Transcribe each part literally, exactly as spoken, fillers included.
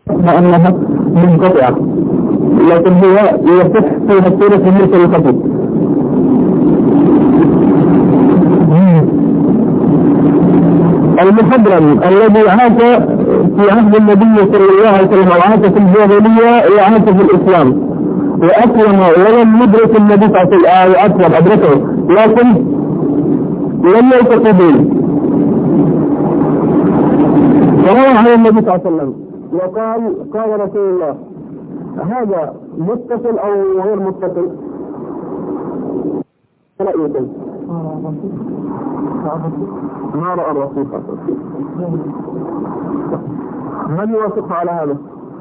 أنها منقطعة، لكن هي يصح فيها السورة المرسل الخفي. المخضرم الذي عاش في عهد النبي صلى الله عليه وسلم وعاش في الجاهلية وعاش في الإسلام وأسلم ولم يدرك النبي صلى الله عليه وسلم أسلم أدركه لكن لم يلتقي به، فروى عن النبي صلى الله عليه وسلم وقال قال رسول الله. هذا متصل أو غير متصل؟ رأيكم ما رأى الرسول صلى الله عليه وسلم؟ من يوافق على هذا؟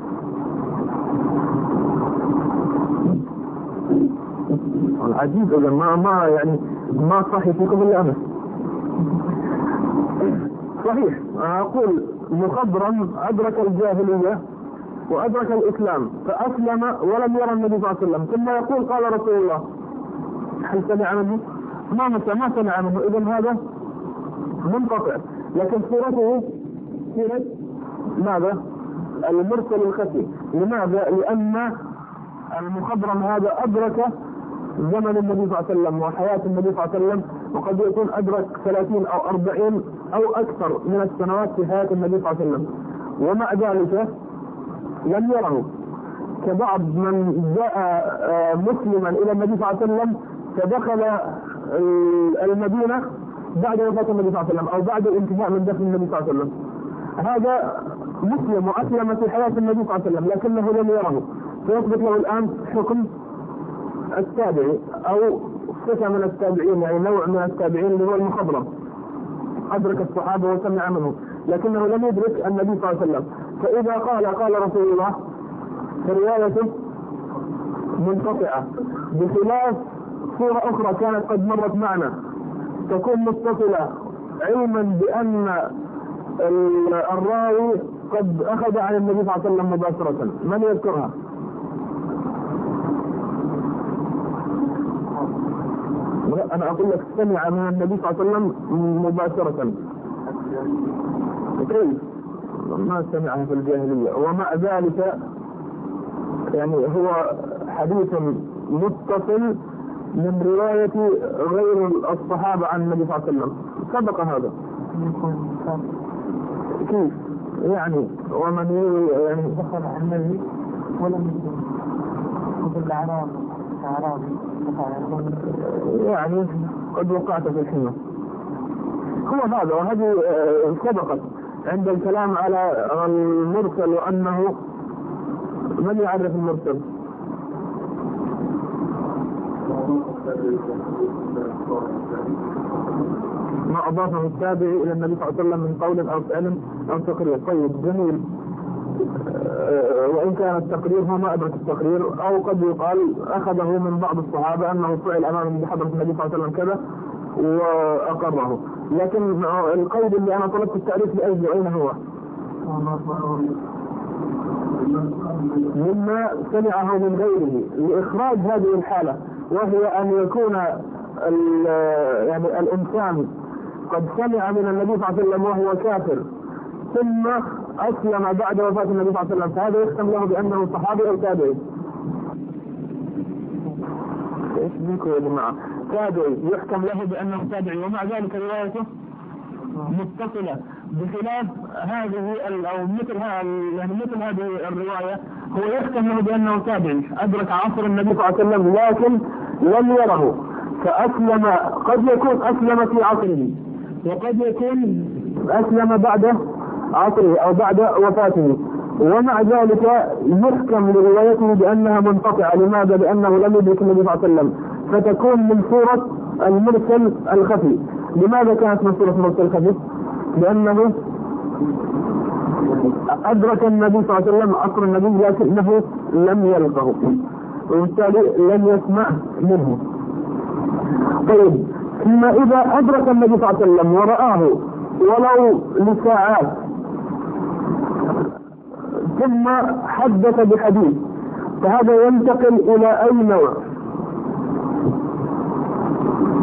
العجيب إذا ما ما يعني ما صحيح فيكم إلا أنا. صحيح أقول مخضرم أدرك الجاهلية وأدرك الإسلام فأسلم ولم يرى النبي صلى الله عليه وسلم، ثم يقول قال رسول الله. هل سمع منه؟ ما ما سمع منه، إذن هذا منقطع. لكن صورته صورة ماذا؟ المرسل الخفي. لماذا؟ لأن المخضرم هذا أدرك زمن النبي صلى الله عليه وسلم وحياة النبي صلى الله عليه وسلم، وقد يكون أدرك ثلاثين أو أربعين أو أكثر من السنوات في حياة النبي صلى الله عليه وسلم، ومع ذلك لم يره. كبعض من جاء مسلما إلى النبي صلى الله عليه وسلم فدخل المدينة بعد وفاة النبي صلى الله عليه وسلم أو بعد الانتهاء من دفن النبي صلى الله عليه وسلم. هذا مسلم وأسلم في حياة النبي صلى الله عليه وسلم لكنه لم يره، فيثبت له الآن حكم التابعي أو صفة من التابعين، يعني نوع من التابعين اللي هو المخضرم. أدرك الصحابة وسمع منه لكنه لم يدرك النبي صلى الله عليه وسلم. فإذا قال قال رسول الله فروايته منقطعة، بخلاف صورة أخرى كانت قد مرت معنا تكون متصلة علما بأن الراوي قد أخذ عن النبي صلى الله عليه وسلم مباشرة. من يذكرها؟ أنا أقول لك سمع من النبي صلى الله عليه وسلم مباشرة. كيف؟ ما سمعها في الجاهلية، ومع ذلك يعني هو حديث متصل من رواية غير الصحابة عن النبي صلى الله عليه وسلم. سبق هذا كيف؟ يعني ومن يعني دخل عن النبي ولم يدخل الأعراب أعرابي يعني قد وقعت في الحمى. هو هذا، وهذه سبقت عند الكلام على المرسل وأنه من يعرف المرسل؟ ما أضافه التابعي إلى النبي صلى الله عليه وسلم من قول أو فعل أو تقرير. طيب جميل. وإن كان التقرير هو ما أدرك التقرير، أو قد يقال أخذه من بعض الصحابة أنه فعل أمام بحضرة النبي صلى الله عليه وسلم كذا وأقره. لكن القول اللي أنا طلبت التعريف لأجل أين هو؟ مما سمعه من غيره لإخراج هذه الحالة، وهي أن يكون يعني الإنسان قد سمع من النبي صلى الله عليه وسلم وهو كافر ثم أسلم بعد وفاة النبي صلى الله عليه وسلم، فهذا يختم له بأنه صحابي أو تابعي. إيش بيكم يا جماعة؟ تابعي يحكم له بأنه تابعي، ومع ذلك روايته متصلة، بخلاف هذه أو مثل هذه يعني مثل هذه الرواية هو يحكم له بأنه تابعي أدرك عصر النبي صلى الله عليه وسلم لكن لم يره، فأسلم. قد يكون أسلم في عصره وقد يكون أسلم بعد عصره أو بعد وفاته، ومع ذلك يحكم لروايته بأنها منقطعة. لماذا؟ لأنه لم يدرك النبي صلى الله عليه وسلم، فتكون من صورة المرسل الخفي. لماذا كانت من صورة المرسل الخفي؟ لأنه أدرك النبي صلى الله عليه وسلم عصر النبي لكنه لم يلقه، وبالتالي لم يسمع منه. طيب ثم إذا أدرك النبي صلى الله عليه وسلم ورآه ولو لساعات ثم حدث بحديث، فهذا ينتقل إلى أي نوع؟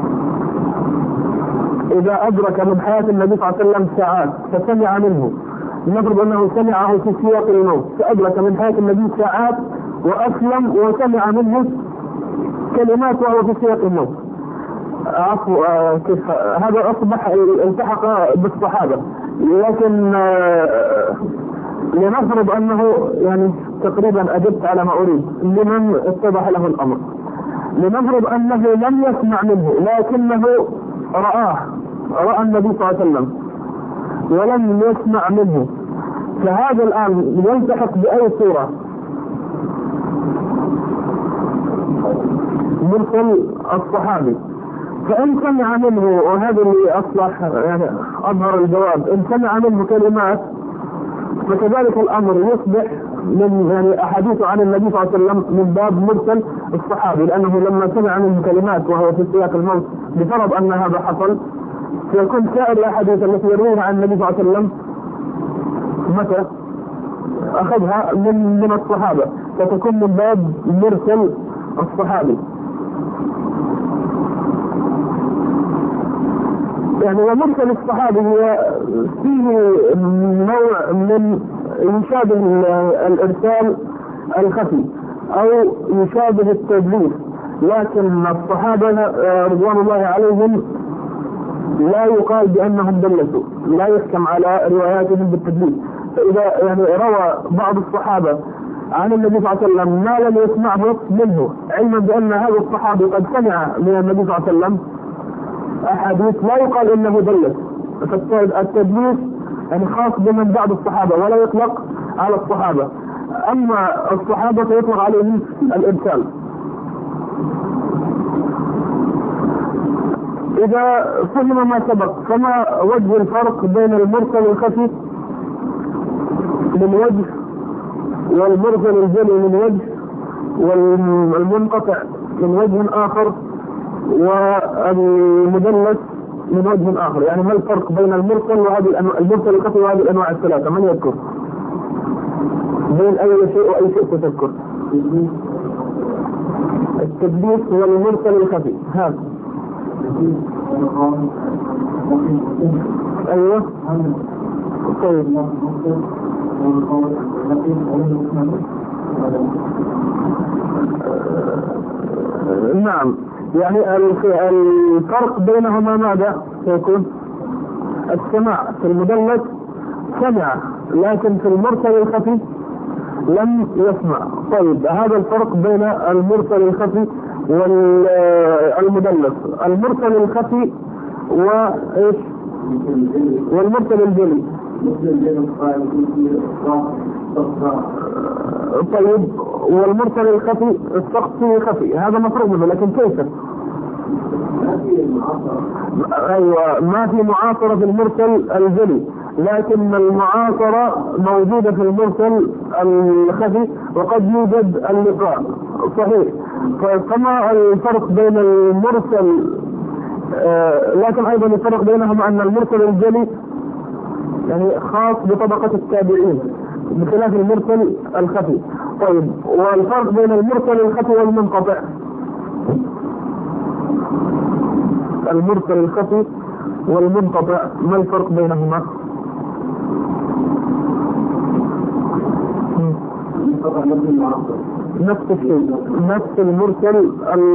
إذا أدرك من حياة النبي صلى الله عليه وسلم ساعات فسمع منه نفرض أنه سمعه في سياق الموت، فأدرك من حياة النبي ساعات وأسلم وسمع منه كلمات وهو في سياق الموت. عفوا آه كيف هذا أصبح التحق بالصحابة، لكن آه لنفرض أنه يعني تقريبا أجبت على ما أريد لمن اتضح له الأمر. لنفرض أنه لم يسمع منه لكنه رآه، رأى النبي صلى الله عليه وسلم ولم يسمع منه، فهذا الآن يلتحق بأي صورة؟ مرسل الصحابي. فإن سمع منه، وهذا اللي أصلح يعني أظهر الجواب، إن سمع منه كلمات فكذلك الأمر يصبح من يعني أحاديث عن النبي صلى الله عليه وسلم من باب مرسل الصحابي، لأنه لما سمع منه كلمات وهو في سياق الموت بفرض أن هذا حصل، فيكون سائر الأحاديث التي يرويها عن النبي صلى الله عليه وسلم متى أخذها من من الصحابة، فتكون من باب مرسل الصحابي. يعني ومرسل الصحابي هو فيه نوع من يشابه الإرسال الخفي أو يشابه التدليس، لكن الصحابة رضوان الله عليهم لا يقال بأنهم دلسوا، لا يحكم على رواياتهم بالتدليس. فإذا يعني روى بعض الصحابة عن النبي صلى الله عليه وسلم ما لم يسمعه منه، علما بأن هذا الصحابي قد سمع من النبي صلى الله عليه وسلم أحاديث، لا يقال إنه دلس. فالتدليس يعني خاص بمن بعد الصحابة ولا يطلق على الصحابة، أما الصحابة فيطلق عليهم الإرسال. إذا فهم ما سبق، فما وجه الفرق بين المرسل الخفي من وجه والمرسل الجلي من وجه والمنقطع من وجه آخر والمدلس من وجه آخر؟ يعني ما الفرق بين المرسل وهذه المرسل الخفي وهذه الأنواع الثلاثة؟ من يذكر؟ بين أي شيء وأي شيء تذكر؟ التدليس هو المرسل الخفي. هذا أيوة طيب. نعم، يعني الفرق بينهما ماذا سيكون؟ السماع في المدلس سمع، لكن في المرسل الخفي لم يسمع. طيب هذا الفرق بين المرسل الخفي والمدلس. المرسل الخفي وإيش؟ والمرسل الجلي. طيب والمرسل الخفي السقط فيه خفي، هذا مفروض منه، لكن كيف؟ أيوة، ما في معاصرة في المرسل الجلي، لكن المعاصرة موجودة في المرسل الخفي وقد يوجد اللقاء. صحيح. فكما الفرق بين المرسل آه لكن أيضا الفرق بينهم أن المرسل الجلي يعني خاص بطبقة التابعين بخلاف المرسل الخفي. طيب والفرق بين المرسل الخفي والمنقطع؟ المرسل الخفي والمنقطع ما الفرق بينهما؟ نفس الشيء، نفس المرسل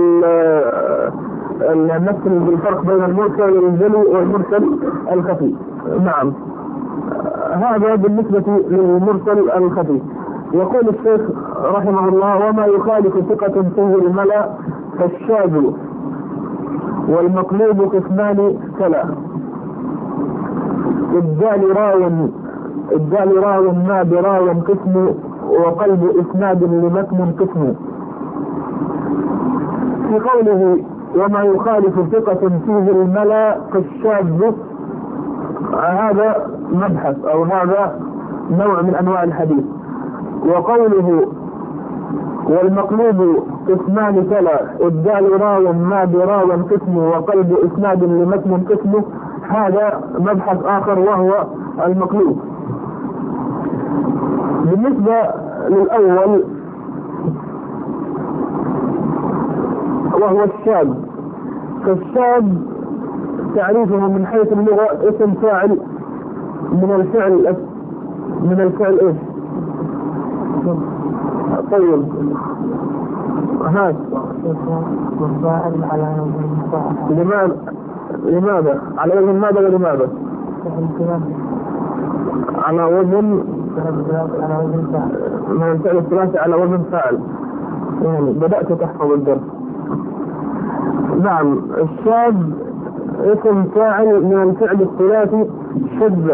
نفس الفرق بين المرسل الجلي والمرسل الخفي. نعم، هذا بالنسبة للمرسل الخفي. يقول الشيخ رحمه الله: وما يخالف ثقة فيه الملا فالشاذ والمقلوب قسمان ثلاث. الجال راو الجال راو ما براو قسم، وقلب إسناد لمتن قسم. في قوله وما يخالف ثقة فيه الملا فالشاذ، هذا مبحث أو هذا نوع من أنواع الحديث. وقوله والمقلوب قسمان تلا، الدال راو ما براو قسم، وقلب إسناد لمتن قسم، هذا مبحث آخر وهو المقلوب. بالنسبة للأول وهو الشاذ، فالشاذ تعريفه من حيث اللغة اسم فاعل من الفعل من الفعل ايش؟ طيب هات والفاعل على وزن لماذا لماذا على وزن ماذا ولماذا؟ على وزن على وزن فاعل من الفعل الثلاثي على وزن فاعل. يعني بدأت تحفظ الدرس. نعم، الشاذ اسم فاعل من الفعل الثلاثي شذ،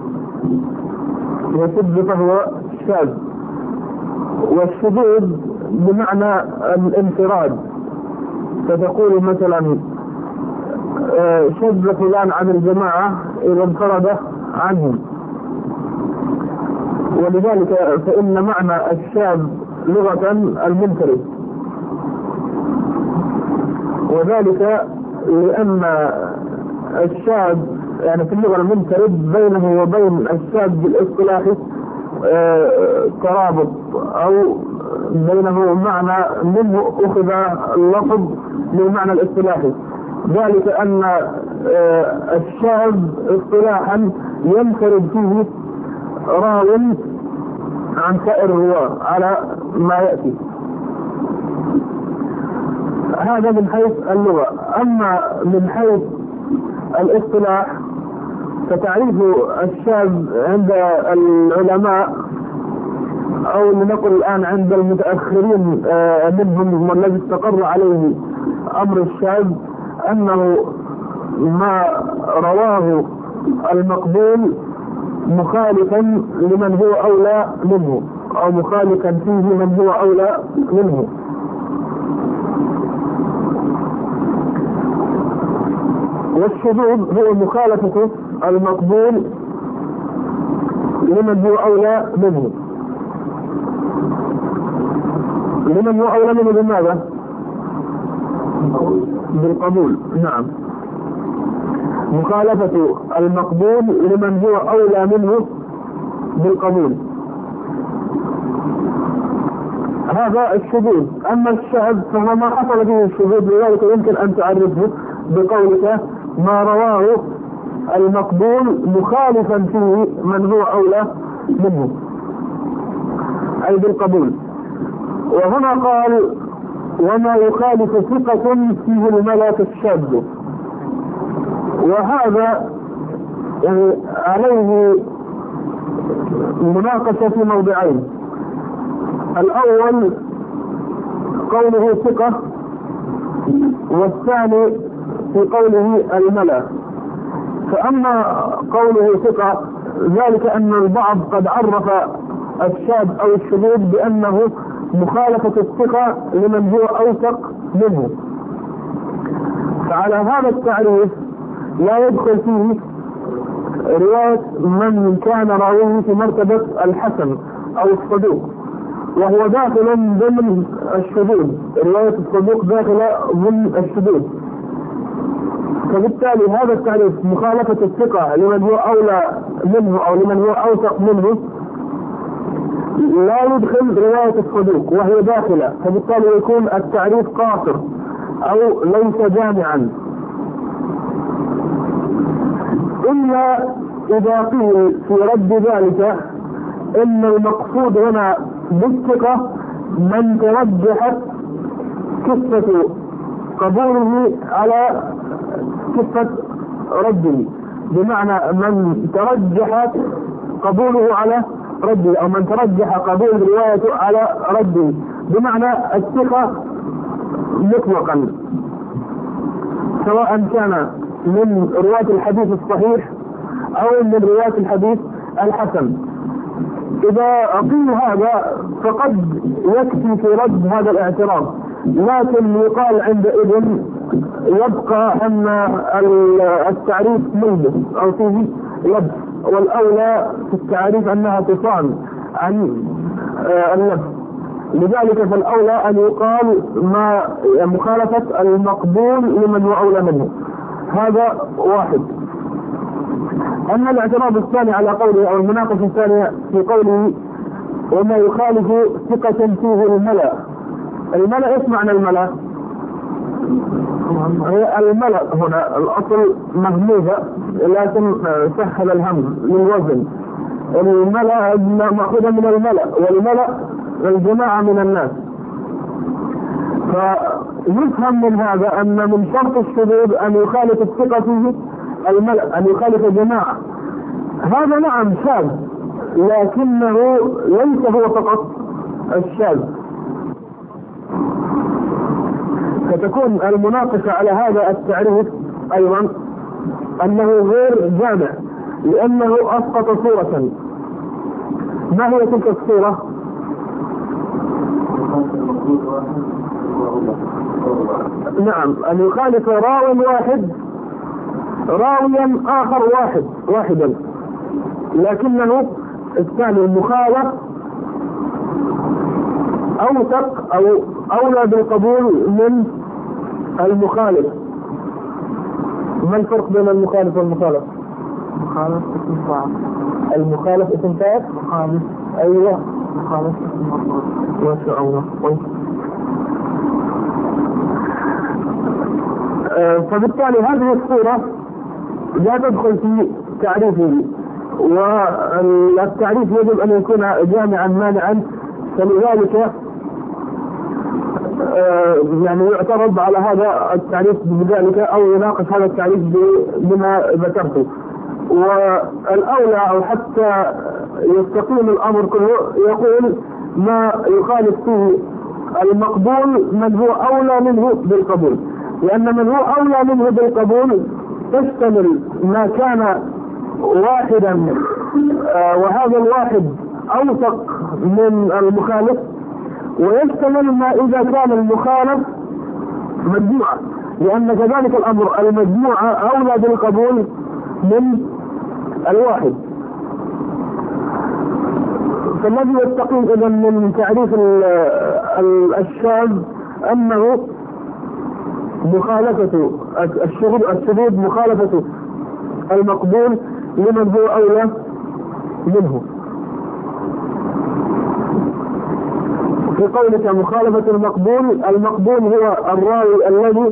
وشذ فهو شاذ. والشذوذ بمعنى الانفراد، فتقول مثلا شذ فلان عن الجماعة إذا انفرد عنهم. ولذلك فإن معنى الشاذ لغة المنفرد، وذلك لأن الشاذ يعني في اللغة المنفرد بينه وبين الشاذ بالاصطلاحي ترابط، أو بينه معنى منه أخذ اللفظ للمعنى الاصطلاحي. ذلك أن الشاذ اصطلاحا ينفرد فيه راو عن سائر الرواة على ما يأتي. هذا من حيث اللغة. أما من حيث الاصطلاح فتعريف الشاذ عند العلماء، أو لنقل الآن عند المتأخرين منهم والذي استقر عليه أمر الشاذ، أنه ما رواه المقبول مخالفا لمن هو أولى منه، أو مخالفا فيه من هو أولى منه. والشذوذ هو مخالفة المقبول لمن هو أولى منه. لمن هو أولى منه بماذا؟ بالقبول. نعم، مخالفة المقبول لمن هو أولى منه بالقبول، هذا الشذوذ. أما الشاذ فهو ما حصل به الشذوذ، لذلك يمكن أن تعرفه بقولك ما رواه المقبول مخالفا فيه من هو أولى منه، أي بالقبول. وهنا قال وما يخالف ثقة فيه الملك الشاذ، وهذا يعني عليه مناقشة في موضعين. الأول قوله ثقة، والثاني في قوله الملا. فأما قوله ثقة ذلك أن البعض قد عرف الشاذ أو الشذوذ بأنه مخالفة الثقة لمن هو أوثق منه، فعلى هذا التعريف لا يدخل فيه رواية من كان راويه في مرتبة الحسن أو الصدوق، وهو داخل ضمن الشذوذ. رواية الصدوق داخل ضمن الشذوذ. فبالتالي هذا التعريف مخالفة الثقة لمن هو أولى منه أو لمن هو أوثق منه لا يدخل رواية الصدوق وهي داخلة، فبالتالي يكون التعريف قاصر أو ليس جامعا، إلا إذا قيل في رد ذلك إن المقصود هنا بالثقة من ترجحت كفة قبوله على كفة رده، بمعنى من ترجحت قبوله على رده، أو من ترجح قبول روايته على رده، بمعنى الثقة مطلقا، سواء كان من رواية الحديث الصحيح أو من رواية الحديث الحسن. إذا قيل هذا فقد يكفي في رد هذا الاعتراض، لكن يقال عندئذ يبقى أن التعريف ملبس أو فيه لبس، والأولى في التعريف أنها تصان عن اللبس. لذلك فالأولى أن يقال ما مخالفة المقبول لمن هو أولى منه. هذا واحد. أما الاعتراض الثاني على قوله أو المناقشة الثانية في قوله وما يخالف ثقة فيه الملأ. الملأ ايش معنى الملأ؟ هي الملأ هنا الأصل مهموزة لكن سهل الهم للوزن، الملأ مأخوذة من الملأ، والملأ الجماعة من الناس. فيفهم من هذا أن من شرط الشذوذ أن يخالف الثقة فيه الملأ، أن يخالف جماعة. هذا نعم شاذ، لكنه ليس هو فقط الشاذ. فتكون المناقشة على هذا التعريف أيضا أنه غير جامع، لأنه أسقط صورة. ما هي تلك الصورة؟ نعم، أن يخالف راوي واحد راويا آخر واحد واحدا، لكنه الثاني المخالف أوثق أو أولى بالقبول من المخالف. ما الفرق بين المخالف والمخالف؟ مخالف اسم فاعل. المخالف اسم فاعل؟ مخالف. أيوة. مخالف اسم مفعول. ما شاء الله. آه فبالتالي هذه الصورة لا تدخل في تعريفه، والتعريف يجب أن يكون جامعا مانعا. فلذلك آه يعني يعترض على هذا التعريف بذلك، أو يناقش هذا التعريف بما ذكرته. والأولى أو حتى يستقيم الأمر كله يقول ما يخالف فيه المقبول من هو أولى منه بالقبول، لأن من هو أولى منه بالقبول تشتمل ما كان واحدا آه وهذا الواحد أوثق من المخالف، ويشتمل ما إذا كان المخالف مجموعة، لأن كذلك الأمر المجموعة أولى بالقبول من الواحد. فالذي يستقيم إذا من تعريف الشاذ أنه مخالفة الشذوذ مخالفة المقبول لمن هو أولى منه. في قولك مخالفة المقبول، المقبول هو الراوي الذي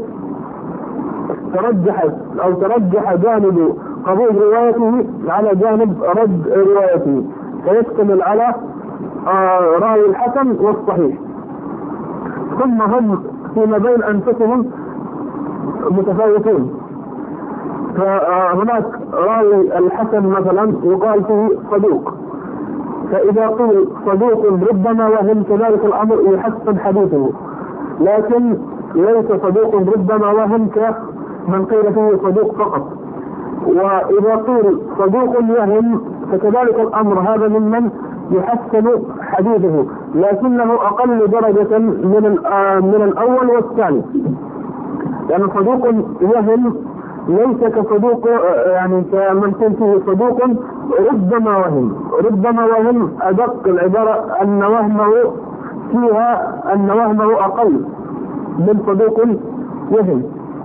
ترجح أو ترجح جانب قبول روايته على جانب رد روايته، فيشتمل على آه راوي الحسن والصحيح، ثم هم فيما بين أنفسهم متفاوتون. فهناك راوي الحسن مثلا يقال فيه صدوق، فإذا قيل صدوق ربما وهم كذلك الأمر يحسن حديثه، لكن ليس صدوق ربما وهم كمن قيل فيه صدوق فقط. وإذا قيل صدوق وهم فكذلك الأمر هذا ممن يحسن حديثه، لكنه أقل درجة من من الأول والثاني، لأن يعني صدوق وهم ليس كصدوق يعني كمن قيل فيه صدوق ربما وهم. ربما وهم أدق العبارة أن وهمه فيها أن وهمه أقل من صدوق وهم.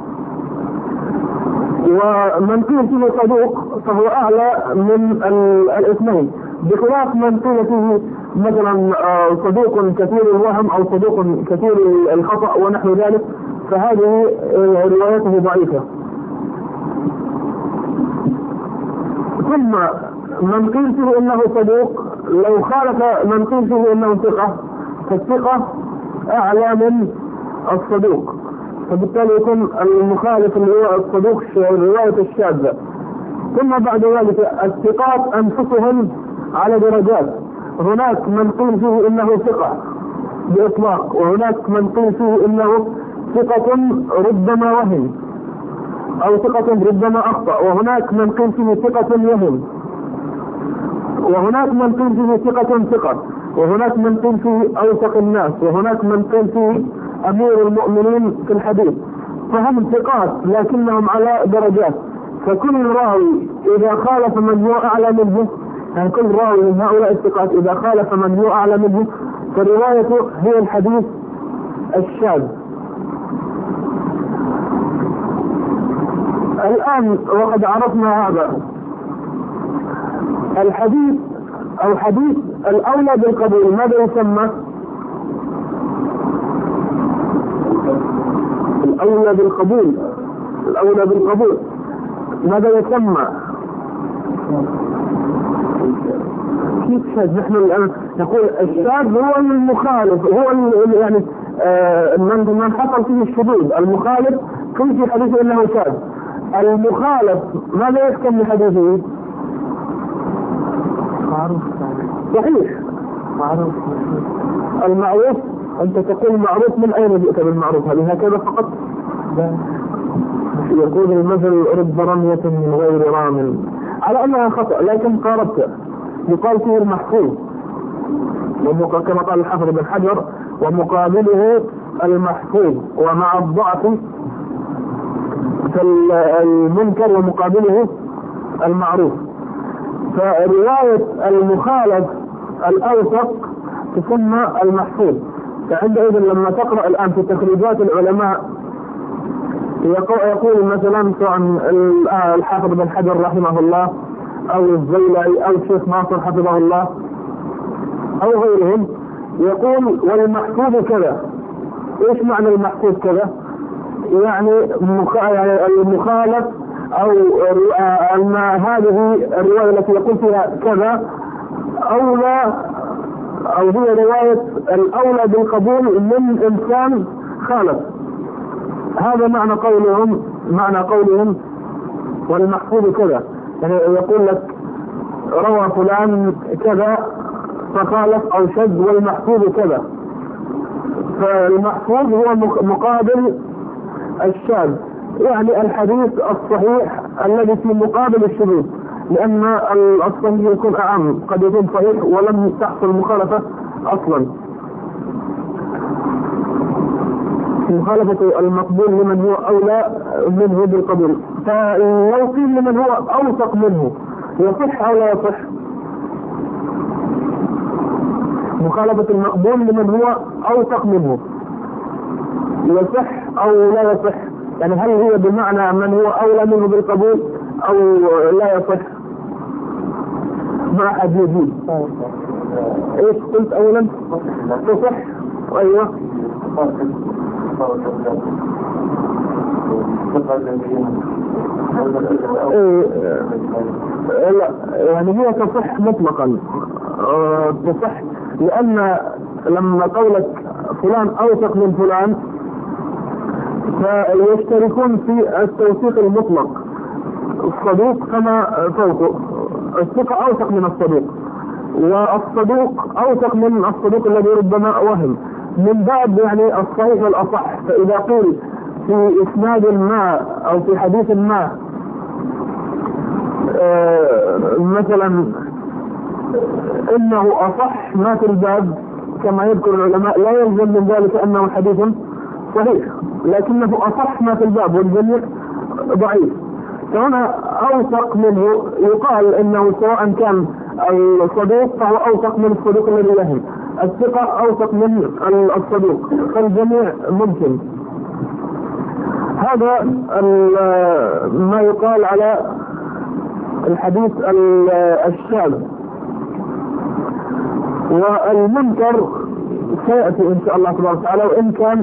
ومن قيل فيه صدوق فهو أعلى من الاثنين، بخلاف من قيل فيه مثلا صدوق كثير الوهم أو صدوق كثير الخطأ ونحو ذلك، فهذه روايته ضعيفة. ثم من قيل فيه انه صدوق لو خالف من قيل فيه انه ثقة، فالثقة اعلى من الصدوق، فبالتالي يكون المخالف اللي هو الصدوق رواية الشاذة. ثم بعد ذلك الثقات انفسهم على درجات، هناك من قيل فيه انه ثقة باطلاق، وهناك من قيل فيه انه ثقة ربما وهم او ثقة ربما اخطأ، وهناك من قيل فيه ثقة وهم، وهناك من قيل فيه ثقة ثقة، وهناك من قيل فيه اوثق الناس، وهناك من قيل فيه امير المؤمنين في الحديث. فهم ثقات لكنهم على درجات، فكل راوي اذا خالف من هو اعلى منه، يعني كل راوي من هؤلاء الثقات اذا خالف من هو اعلى منه فروايته هي الحديث الشاذ. الآن وقد عرفنا هذا الحديث أو حديث الأولى بالقبول ماذا يسمى؟ الأولى بالقبول الأولى بالقبول ماذا يسمى؟ في شاذ. نحن الآن نقول الشاذ هو المخالف، هو يعني آه من من حصل فيه الشذوذ. المخالف كل في حديثه انه شاذ. المخالف ماذا يحكم بحديثه؟ معروف صحيح معروف. المعروف انت تقول معروف، من اين جئت بالمعروف؟ هل هكذا فقط؟ لا. يقول المثل رب رمية من غير رام، على انها خطأ لكن قاربت. يقال فيه المحفوظ كما قال الحافظ بن حجر، ومقابله المحفوظ، ومع الضعف فالمنكر ومقابله المعروف. فرواية المخالف الأوثق تسمى المحفوظ. فعندئذ لما تقرأ الآن في تخريجات العلماء يقول مثلا سواء الحافظ بن حجر رحمه الله أو الزيلعي أو الشيخ ناصر حفظه الله أو غيرهم، يقول والمحفوظ كذا. إيش معنى المحفوظ كذا؟ يعني المخالف أو أن هذه الرواية التي يقول فيها كذا أولى، أو هي رواية الأولى بالقبول من إنسان خالف. هذا معنى قولهم معنى قولهم والمحفوظ كذا. يعني يقول لك روى فلان كذا فخالف أو شذ، والمحفوظ كذا. فالمحفوظ هو مقابل الشاذ، يعني الحديث الصحيح الذي في مقابل الشذوذ، لأن الصحيح يكون أعم، قد يكون صحيح ولم تحصل مخالفة أصلا. مخالفة المقبول لمن هو أولى منه بالقبول. فلو قيل لمن هو أوثق منه يصح أو لا يصح؟ مخالفة المقبول لمن هو أوثق منه يصح أو لا يصح؟ يعني هل هي بمعنى من هو أولى منه بالقبول أو لا يصح؟ ما أحد يجيب. إيش قلت أولا؟ تصح. أيوة. إيه لا، يعني هي تصح مطلقا. أه تصح، لأن لما قولك فلان أوثق من فلان فيشتركون في التوثيق المطلق. الصدوق كما فوقه، الثقة أوثق من الصدوق، والصدوق أوثق من الصدوق الذي ربما وهم، من باب يعني الصحيح والأصح. فإذا قيل في إسناد ما أو في حديث ما آه مثلا إنه أصح ما في الباب كما يذكر العلماء، لا يلزم من ذلك أنه حديث صحيح، لكنه أصح ما في الباب والجميع ضعيف. فهنا أوثق منه يقال إنه سواء كان الصدوق فهو أوثق من الصدوق الذي يهم، الثقة أوثق من الصدوق، فالجميع ممكن. هذا ما يقال على الحديث الشاذ. والمنكر سيأتي إن شاء الله تبارك وتعالى، وإن كان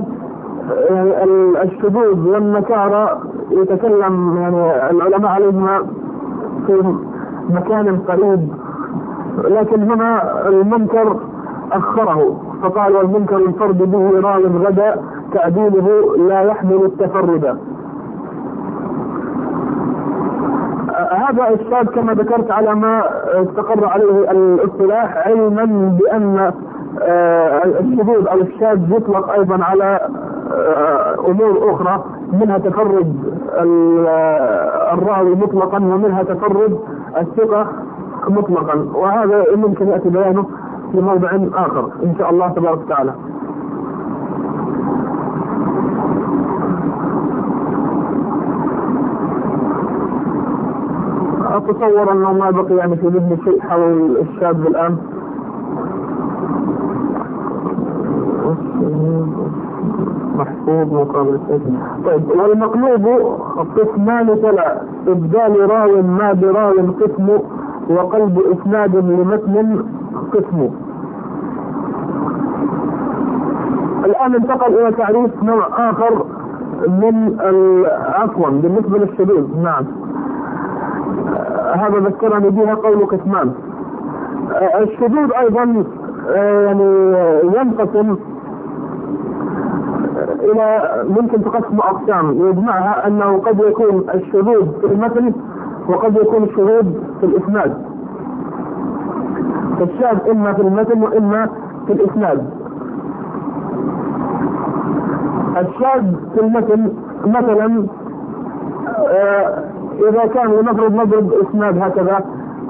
الشذوذ والنكارة يتكلم يعني العلماء عليهما في مكان قريب، لكن هنا المنكر أخره فقال والمنكر الفرد به راو غدا تعديله لا يحمل التفرد. هذا الشاذ كما ذكرت على ما استقر عليه الاصطلاح، علما بأن الشذوذ أو الشاذ يطلق أيضا على أمور أخرى، منها تفرد الراوي مطلقا ومنها تفرد الثقة مطلقا، وهذا ممكن يأتي بيانه في موضع آخر إن شاء الله تبارك وتعالى. أتصور أنه ما بقي يعني في ذهني شيء حول الشاذ الآن. محفوظ مقابل الاسم. طيب، والمقلوب قسمان ثلاث: إبدال راو ما براو قسم، وقلب إسناد لمتن قسم. الآن انتقل إلى تعريف نوع آخر من عفوا بالنسبة للشذوذ. نعم، هذا ذكرني بها قول قسمان. الشذوذ أيضا يعني ينقسم إلى ممكن تقسم أقسام يجمعها أنه قد يكون الشذوذ في المتن وقد يكون الشذوذ في الإسناد. فالشاذ إما في المتن وإما في الإسناد. الشاذ في المتن مثلا آه إذا كان لنفرض نضرب إسناد هكذا: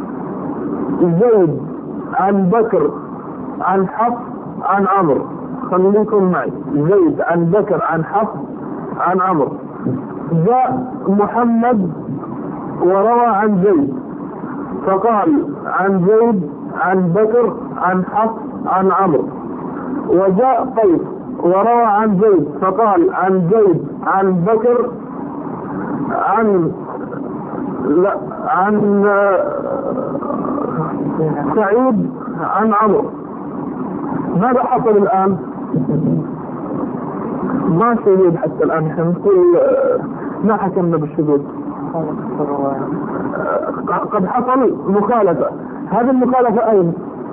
زيد عن بكر عن حفص عن عمرو. خليكم معي: زيد عن بكر عن حفص عن عمرو. جاء محمد وروى عن زيد فقال عن زيد عن بكر عن حفص عن عمرو. وجاء قيس وروى عن زيد فقال عن زيد عن بكر عن لا عن سعيد عن عمرو. ماذا حصل الآن؟ ما شذوذ حتى الآن. احنا نقول ما حكمنا بالشذوذ. قد حصل مخالفة. هذه المخالفة أين؟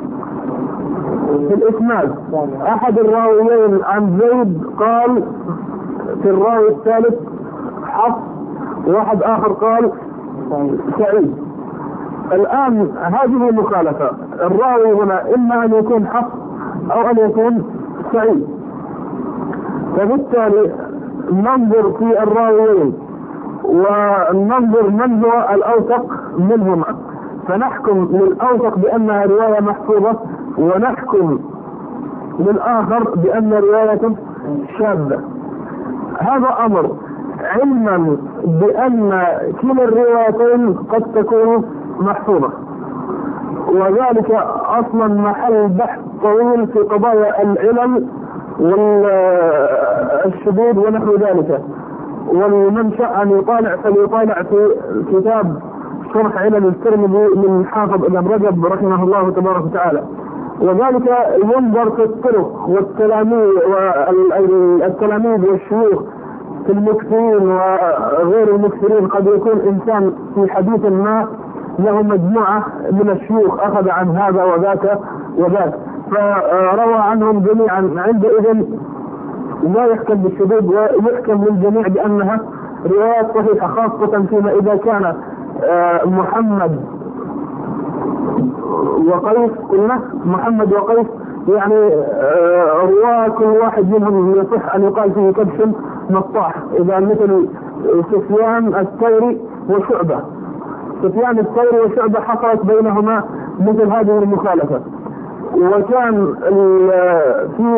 في الإسناد. أحد الراويين عن زيد قال في الراوي الثالث حفص، واحد آخر قال سعيد. الآن هذه مخالفة. الراوي هنا إما أن يكون حفص أو أن يكون سعيد. فبالتالي ننظر في الراويين وننظر من هو الأوثق منهما، فنحكم للأوثق بأنها رواية محفوظة، ونحكم للآخر بأن رواية شاذة. هذا أمر علما بأن كلا الروايتين قد تكون محفوظة، وذلك أصلا محل بحث طويل في قضايا العلل والشذوذ ونحو ذلك. ومن شاء أن يطالع فليطالع في كتاب شرح علل الترمذي من حافظ ابن رجب رحمه الله تبارك وتعالى. وذلك ينظر في الطرق والتلاميذ والتلاميذ والشيوخ في المكثرين وغير المكثرين. قد يكون إنسان في حديث ما له مجموعة من الشيوخ أخذ عن هذا وذاك وذاك فروى عنهم جميعا، عندئذ لا يحكم بالشذوذ ويحكم للجميع بأنها روايات صحيحة، خاصة فيما إذا كان محمد وقيس، قلنا محمد وقيس يعني رواه كل واحد منهم يصح أن يقال فيه كبش نطاح. إذا مثل سفيان الثوري وشعبة، سفيان الثوري وشعبة حصلت بينهما مثل هذه المخالفة. وكان في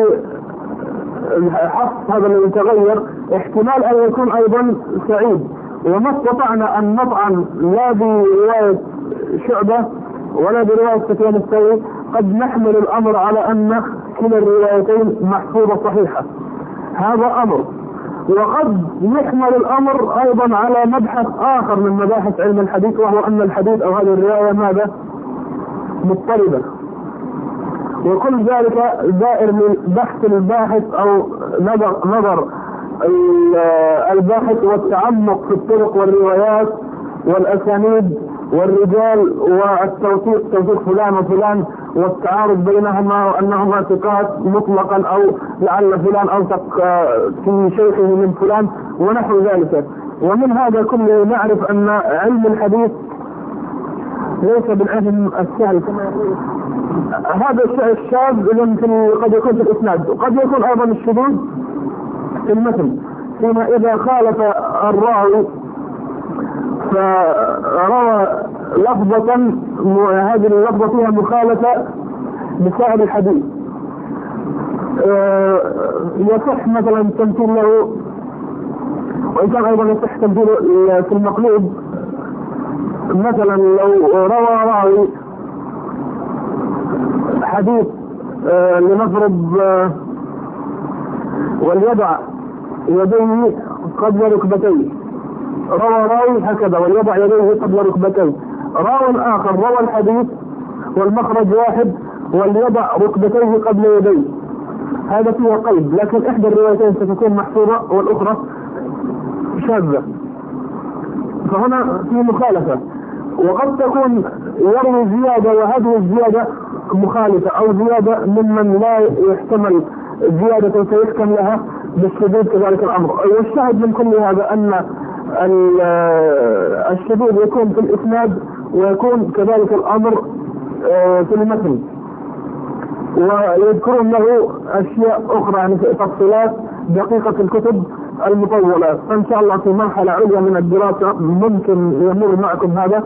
حفص هذا الذي تغير احتمال أن يكون أيضا سعيد، وما استطعنا أن نطعن لا برواية شعبة ولا برواية سفيان الثوري. قد نحمل الأمر على أن كلا الروايتين محفوظة صحيحة. هذا أمر. وقد يحمل الأمر أيضا على مبحث آخر من مباحث علم الحديث، وهو أن الحديث أو هذه الرواية ماذا؟ مضطربة. وكل ذلك دائر من بحث الباحث أو نظر, نظر الباحث والتعمق في الطرق والروايات والأسانيد والرجال والتوثيق، توثيق فلان وفلان والتعارض بينهما وأنهما ثقات مطلقا أو لعل فلان أوثق في شيخه من فلان ونحو ذلك. ومن هذا كله نعرف أن علم الحديث ليس بالعلم السهل كما يقول. هذا الشاذ قد يكون في الإسناد، وقد يكون أيضا الشذوذ في المتن، فيما إذا خالف الراوي فروى لفظة هذه اللفظة فيها مخالفة بسائر الحديث. يصح مثلا تمثيل له، وإن كان أيضا يصح تمثيله في المقلوب. مثلا لو روى راوي حديث لنفرض وليضع يديه قبل ركبتيه، روى راوي هكذا وليضع يديه قبل ركبتيه. راوي آخر روى الحديث والمخرج واحد وليضع ركبتيه قبل يديه. هذا فيه قيد، لكن إحدى الروايتين ستكون محفوظة والأخرى شاذة، فهنا في مخالفة. وقد تكون يروي زيادة وهذه الزيادة مخالفة أو زيادة ممن لا يحتمل زيادة سيحكم لها بالشذوذ كذلك الأمر. والشاهد من كل هذا أن الشذوذ يكون في الإسناد ويكون كذلك الأمر في المتن، ويذكرون له أشياء أخرى يعني تفصيلات دقيقة في الكتب المطولة. فإن شاء الله في مرحلة عليا من الدراسة ممكن يمر معكم هذا،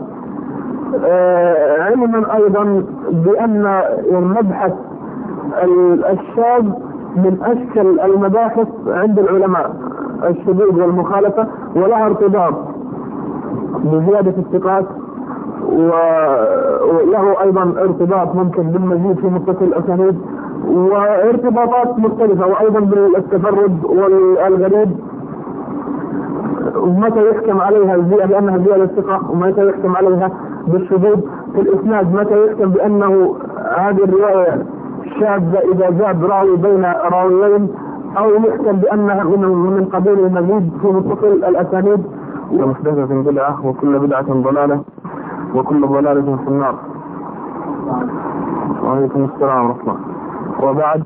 علما أيضا بأن مبحث الشاذ من أشكل المباحث عند العلماء، الشذوذ والمخالفة، ولها ارتباط بزيادة الثقات، وله أيضا ارتباط ممكن بالمزيد في متصل الأسانيد، وارتباطات مختلفة، وأيضا بالتفرد والغريب، ومتى يحكم عليها بأنها زيادة ثقة، ومتى يحكم عليها بالشذوذ في الإسناد، متى يحكم بأنه هذه الرواية شاذة إذا زاد راوي بين راويين، أو يحكم بأنها من من قبيل المزيد في متصل الأسانيد. ومحدثة بدعة وكل بدعة ضلالة وكل ضلالة في النار. وعليكم السلام ورحمة الله. وبعد،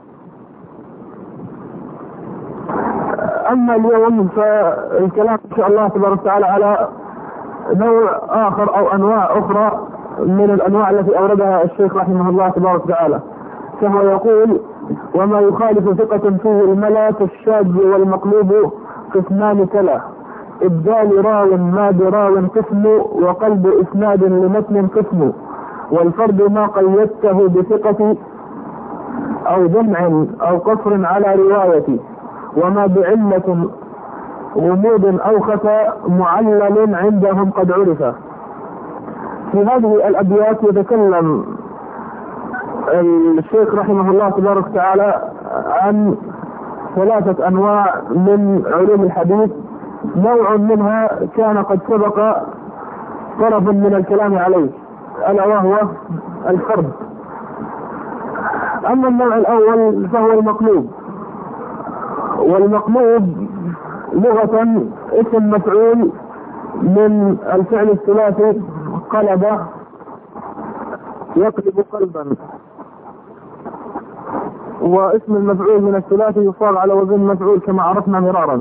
أما اليوم فالكلام إن شاء الله تبارك وتعالى على نوع آخر أو أنواع أخرى من الأنواع التي أوردها الشيخ رحمه الله تبارك وتعالى. فهو يقول: وما يخالف ثقة فيه الملا كالشاذ والمقلوب قسمان تلا، إبدال راو ما براو قسم، وقلب إسناد لمتن قسم، والفرد ما قيدته بثقة أو جمع أو قصر على رواية، وما بعلة غموض أو خفى معلل عندهم قد عرف. في هذه الأبيات يتكلم الشيخ رحمه الله تبارك وتعالى عن ثلاثة أنواع من علوم الحديث. نوع منها كان قد سبق طرف من الكلام عليه، ألا وهو الفرد. أما النوع الأول فهو المقلوب، والمقلوب لغة اسم مفعول من الفعل الثلاثي قلب يقلب قلبا، واسم المفعول من الثلاثي يصاغ على وزن مفعول كما عرفنا مرارا.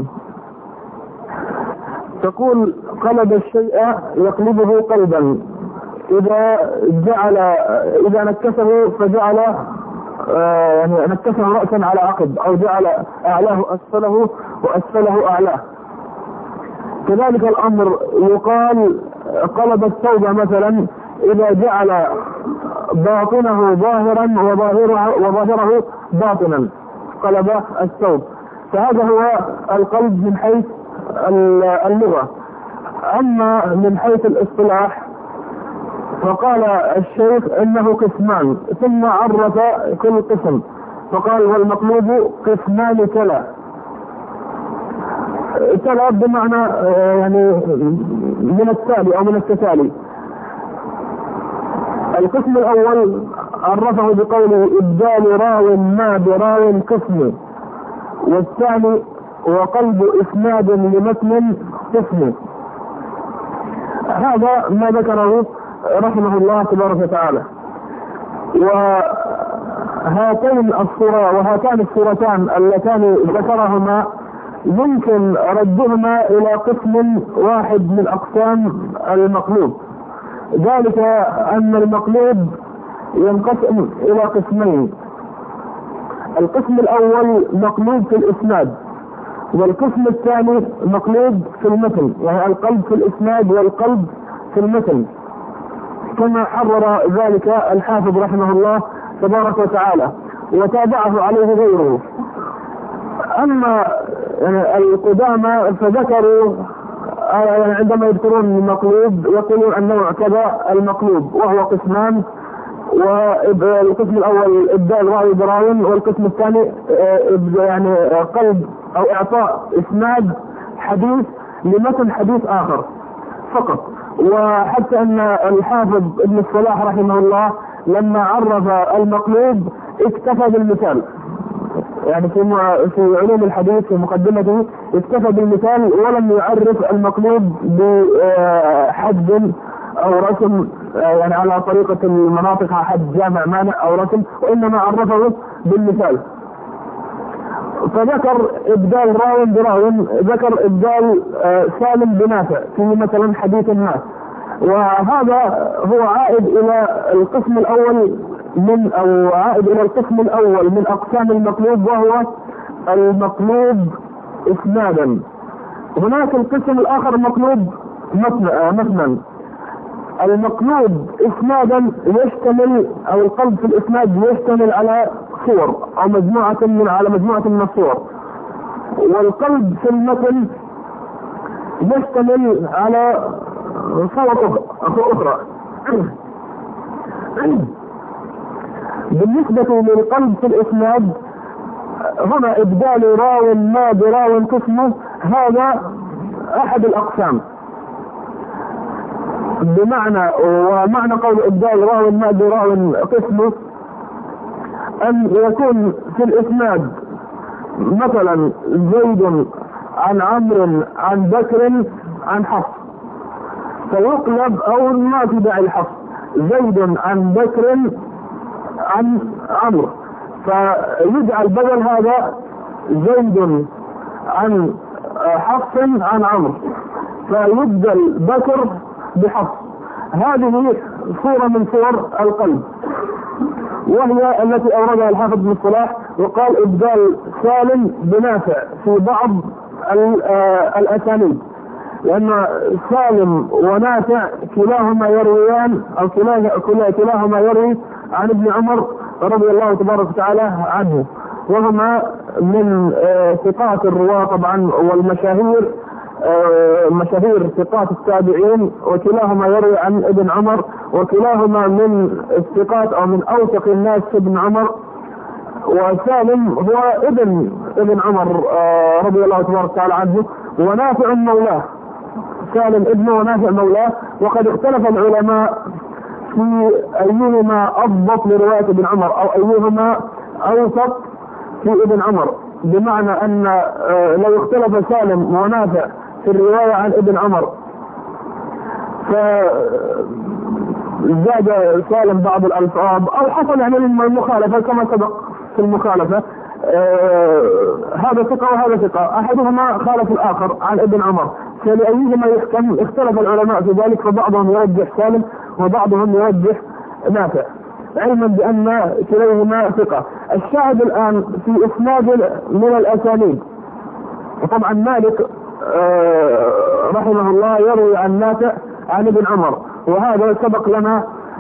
تقول قلب الشيء يقلبه قلبا، إذا جعل إذا نكسه فجعل آه يعني نكسه رأسا على عقب، أو جعل أعلاه أسفله وأسفله أعلاه. كذلك الأمر يقال قلب الثوب مثلا، إذا جعل باطنه ظاهرا وظاهره, وظاهره باطنا قلب الثوب. فهذا هو القلب من حيث اللغة. أما من حيث الاصطلاح فقال الشيخ إنه قسمان، ثم عرف كل قسم فقال: والمقلوب قسمان تلا. تلا بمعنى يعني من التالي أو من التتالي. القسم الأول عرفه بقوله: إبدال راو ما براو قسم، والثاني وقلب إسناد لمتن قسم. هذا ما ذكره رحمه الله تبارك وتعالى. وهاتين الصورة وهاتان الصورتان اللتان ذكرهما يمكن ردهما إلى قسم واحد من أقسام المقلوب، ذلك أن المقلوب ينقسم إلى قسمين. القسم الأول مقلوب في الإسناد، والقسم الثاني مقلوب في المتن، يعني القلب في الإسناد والقلب في المتن، كما حرر ذلك الحافظ رحمه الله تبارك وتعالى، وتابعه عليه غيره. أما القدامى فذكروا يعني عندما يذكرون المقلوب يقولون النوع كذا المقلوب، وهو قسمان، والقسم الأول إبدال راوي براوي، والقسم الثاني يعني قلب أو إعطاء إسناد حديث لمتن حديث آخر فقط. وحتى أن الحافظ ابن الصلاح رحمه الله لما عرف المقلوب اكتفى بالمثال، يعني في في علوم الحديث في مقدمته اكتفى بالمثال ولم يعرف المقلوب بحد أو رسم يعني على طريقة المناطق حد جامع مانع أو رسم، وإنما عرفه بالمثال. فذكر إبدال راو براو، ذكر إبدال سالم بنافع في مثلا حديث الناس، وهذا هو عائد إلى القسم الأول من أو عائد إلى القسم الأول من أقسام المقلوب، وهو المقلوب إسنادا. هناك القسم الآخر مقلوب مثلا. المقلوب إسنادا يشتمل، أو القلب في الإسناد يشتمل على صور أو مجموعة من على مجموعة من الصور، والقلب في المتن يشتمل على صور أخرى. بالنسبة للقلب في الإسناد هنا إبدال راو ما براو قسمه، هذا أحد الأقسام. بمعنى ومعنى قول إبدال راو ما براو قسمه أن يكون في الإسناد مثلا زيد عن عمرو عن بكر عن حفص، فيقلب أو ما في داعي الحفص، زيد عن بكر عن عمرو، فيجعل بدل هذا زيد عن حفص عن عمرو، فيبدل بكر بحفص. هذه صورة من صور القلب، وهي التي أوردها الحافظ بن الصلاح، وقال إبدال سالم بنافع في بعض الأسانيد، لأن سالم ونافع كلاهما يرويان أو كلاهما يروي عن ابن عمر رضي الله تبارك وتعالى عنه، وهما من ثقات الرواة طبعا والمشاهير مشاهير ثقات التابعين، وكلاهما يروي عن ابن عمر، وكلاهما من الثقات أو من أوثق الناس ابن عمر. وسالم هو ابن ابن عمر رضي الله تبارك وتعالى عنه، ونافع مولاه، سالم ابنه ونافع مولاه. وقد اختلف العلماء في أيهما أضبط لرواية ابن عمر أو أيهما أوثق في ابن عمر، بمعنى أن لو اختلف سالم ونافع في الرواية عن ابن عمر فزاد سالم بعض الألفاظ أو حصل يعني المخالفة كما سبق في المخالفة، هذا ثقة وهذا ثقة، أحدهما خالف الآخر عن ابن عمر، فلأيهما يحكم اختلف العلماء في ذلك، فبعضهم يرجح سالم وبعضهم يرجح نافع، علما بأن كليهما ثقة. الشاهد الآن في إسناد من الأسانيد، وطبعا مالك رحمه الله يروي عن نافع عن ابن عمر، وهذا سبق لنا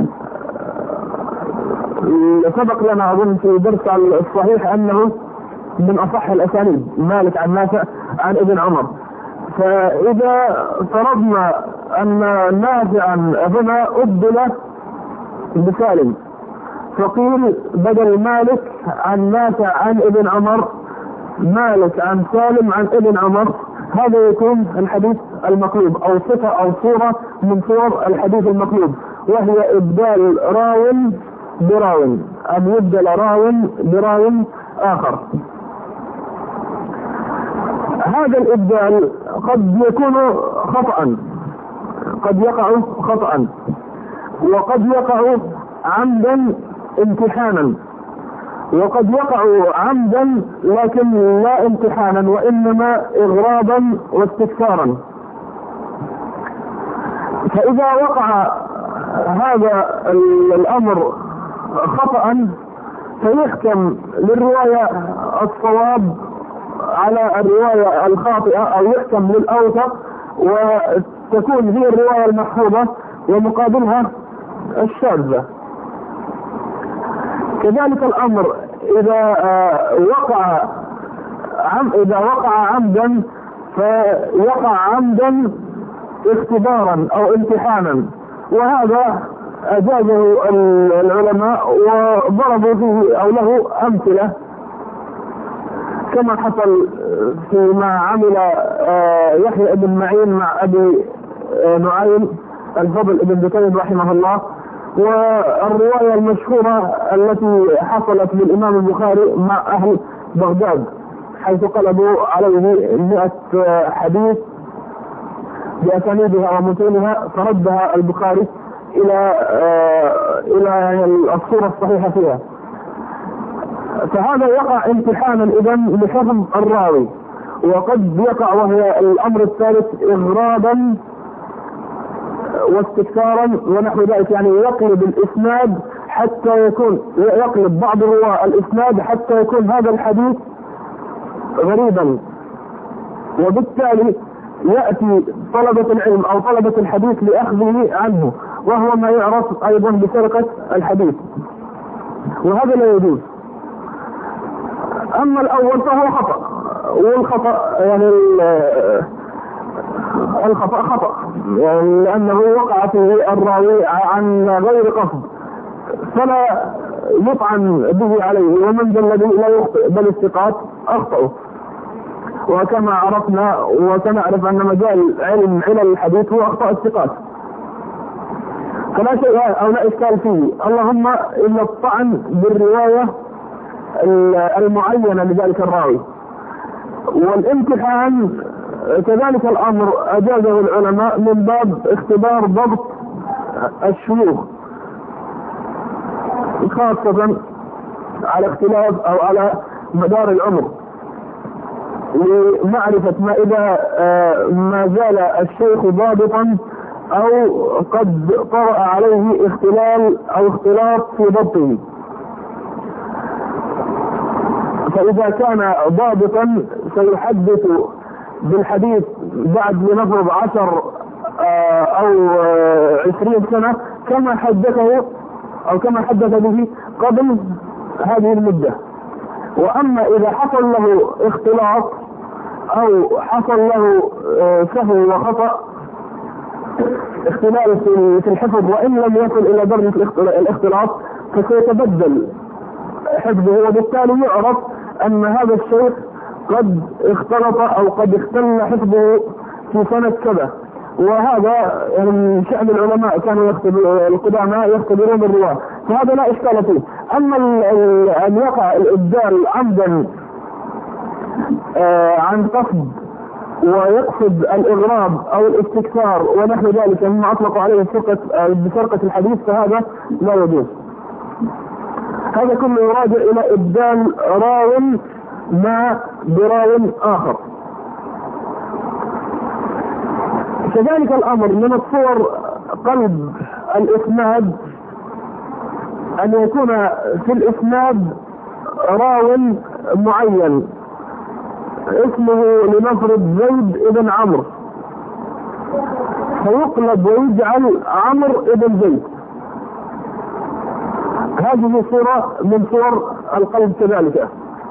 سبق لنا أظن في درس الصحيح أنه من أصح الأسانيد، مالك عن نافع عن ابن عمر. فإذا فرضنا أن نافعا هنا أبدل بسالم، فقيل بدل مالك عن نافع عن ابن عمر مالك عن سالم عن ابن عمر، هذا يكون الحديث المقلوب أو صفة أو صورة من صور الحديث المقلوب، وهي إبدال راو براو، أن يبدل راو براو آخر. هذا الإبدال قد يكون خطأ، قد يقع خطأ، وقد يقع عمدا امتحانا، وقد يقع عمدا لكن لا امتحانا وإنما إغرابا واستكثارا. فإذا وقع هذا الأمر خطأ فيحكم للرواية الصواب على الرواية الخاطئة، أو يحكم للأوثق وتكون هي الرواية المحفوظة ومقابلها الشاذة. كذلك الأمر إذا وقع عم إذا وقع عمدا فيقع عمدا اختبارا أو امتحانا، وهذا أجازه العلماء وضربوا فيه أو له أمثلة، كما حصل فيما عمل يحيى بن معين مع أبي نعيم الفضل بن دكين رحمه الله. والرواية المشهورة التي حصلت للإمام البخاري مع أهل بغداد، حيث قلبوا عليه مئة حديث بأسانيدها ومتونها فردها البخاري إلى آه إلى الصورة الصحيحة فيها. فهذا يقع امتحانا إذن لحفظ الراوي، وقد يقع وهي الأمر الثالث إغرابا واستكثارا ونحو ذلك، يعني يقلب الإسناد حتى يكون يقلب بعض الرواة الإسناد حتى يكون هذا الحديث غريبا، وبالتالي يأتي طلبة العلم أو طلبة الحديث لأخذه عنه، وهو ما يعرف أيضا بسرقة الحديث، وهذا لا يجوز. أما الأول فهو خطأ، والخطأ يعني الخطأ خطأ يعني لأنه وقع فيه الراوي عن غير قصد، فلا يطعن به عليه، ومن ذا الذي لا يخطئ بل الثقات أخطأوا. وكما عرفنا وسنعرف أن مجال علم علل الحديث هو أخطاء الثقات، فلا شيء أو لا إشكال فيه، اللهم إلا الطعن بالرواية المعينة لذلك الراوي. والامتحان كذلك الأمر أجازه العلماء من باب اختبار ضبط الشيوخ، خاصة على اختلاف أو على مدار العمر، لمعرفة ما إذا ما زال الشيخ ضابطا أو قد طرأ عليه اختلال أو اختلاف في ضبطه. فإذا كان ضابطا سيحدث بالحديث بعد لنفرض عشر أو عشرين سنة كما حدثه أو كما حدث به قبل هذه المدة. وأما إذا حصل له اختلاط أو حصل له سهو وخطأ اختلال في الحفظ وإن لم يصل إلى درجة الاختلاط فسيتبدل حفظه، وبالتالي يعرف أن هذا الشيخ قد اختلط أو قد اختل حفظه في سنة كذا. وهذا يعني من شأن العلماء كانوا يختبر القدامى يختبرون الرواة، فهذا لا إشكال فيه. أما أن يقع الإبدال عمدا آه عن قصد ويقصد الإغراب أو الاستكثار ونحو ذلك مما أطلق عليه بسرقة الحديث فهذا لا يجوز. هذا كله يراجع إلى إبدال راو ما براو آخر. كذلك الأمر من الصور قلب الإسناد أن يكون في الإسناد راو معين اسمه لنفرض زيد ابن عمرو، فيقلب ويجعل عمرو ابن زيد. هذه صورة من صور القلب كذلك،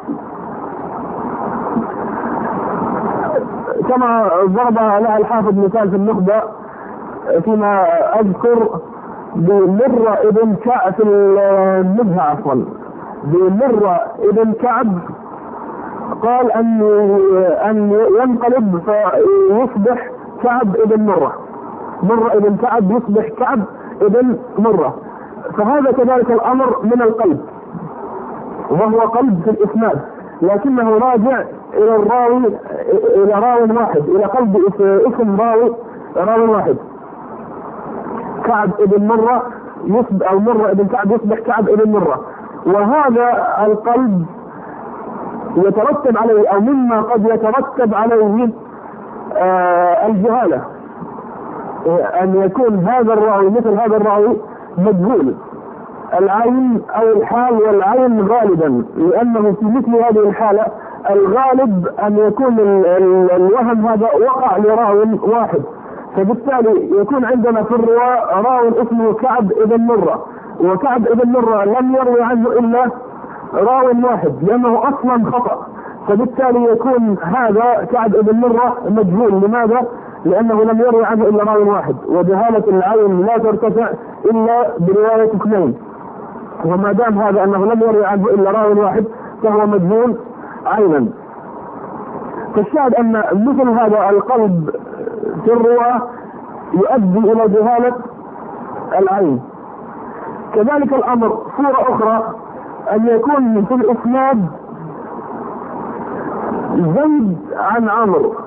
كما ضرب لها الحافظ مثال في النخبة فيما أذكر بمرة ابن كعب في النزهة عفوا بمرة ابن كعب، قال أن أن ينقلب فيصبح كعب ابن مرة، مرة ابن كعب يصبح كعب ابن مرة. فهذا كذلك الأمر من القلب، وهو قلب في الإسناد، لكنه راجع إلى الراوي إلى راوي واحد، إلى قلب اسم راوي راوي واحد. كعب ابن مرة يصبح أو مرة ابن كعب يصبح كعب ابن مرة، وهذا القلب يترتب عليه أو مما قد يترتب عليه آه الجهالة، أن يكون هذا الراوي مثل هذا الراوي مجهول العين أو الحال والعين غالبا، لأنه في مثل هذه الحالة الغالب أن يكون الوهم هذا وقع لراو واحد، فبالتالي يكون عندنا في الرواة راو اسمه كعب ابن مرة، وكعب ابن مرة لم يروي عنه إلا راو واحد لأنه أصلا خطأ، فبالتالي يكون هذا كعب ابن مرة مجهول. لماذا؟ لأنه لم يروي عنه إلا راو واحد، وجهالة العين لا ترتفع إلا برواية اثنين، وما دام هذا أنه لم يروي عنه إلا راو واحد فهو مجهول عينا. فالشاهد أن مثل هذا القلب في الرواة يؤدي إلى جهالة العين. كذلك الأمر صورة أخرى أن يكون في الإسناد زيد عن عمرو،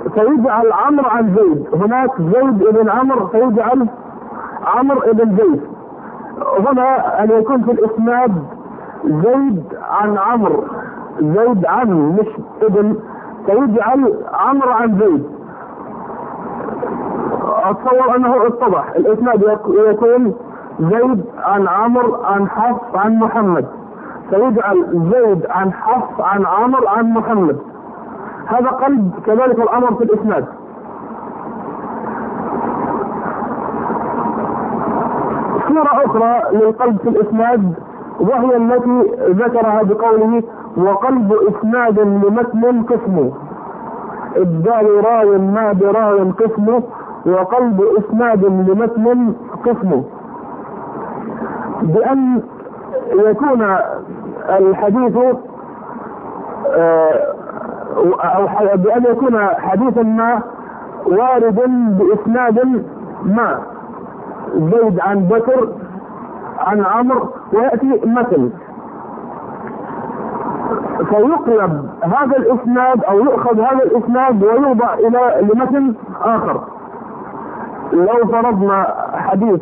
فيجعل عمرو عن زيد، هناك زيد ابن عمرو فيجعل عمرو ابن زيد. هنا أن يكون في الإسناد زيد عن عمرو، زيد عن مش ابن، فيجعل عمرو عن زيد. أتصور أنه اتضح. الإسناد يكون زيد عن عمرو عن حفص عن محمد، فيجعل زيد عن حفص عن عمرو عن محمد. هذا قلب كذلك الأمر في الإسناد. صورة أخرى للقلب في الإسناد وهي التي ذكرها بقوله وقلب إسناد لمتن قسمه، إبدال راو ما براو قسمه، وقلب إسناد لمتن قسمه، بأن يكون الحديث أو بأن يكون حديثا ما وارد بإسناد ما، زيد عن بكر عن عمرو، ويأتي مثل، فيقلب هذا الإسناد أو يؤخذ هذا الإسناد ويوضع إلى لمثل آخر. لو فرضنا حديث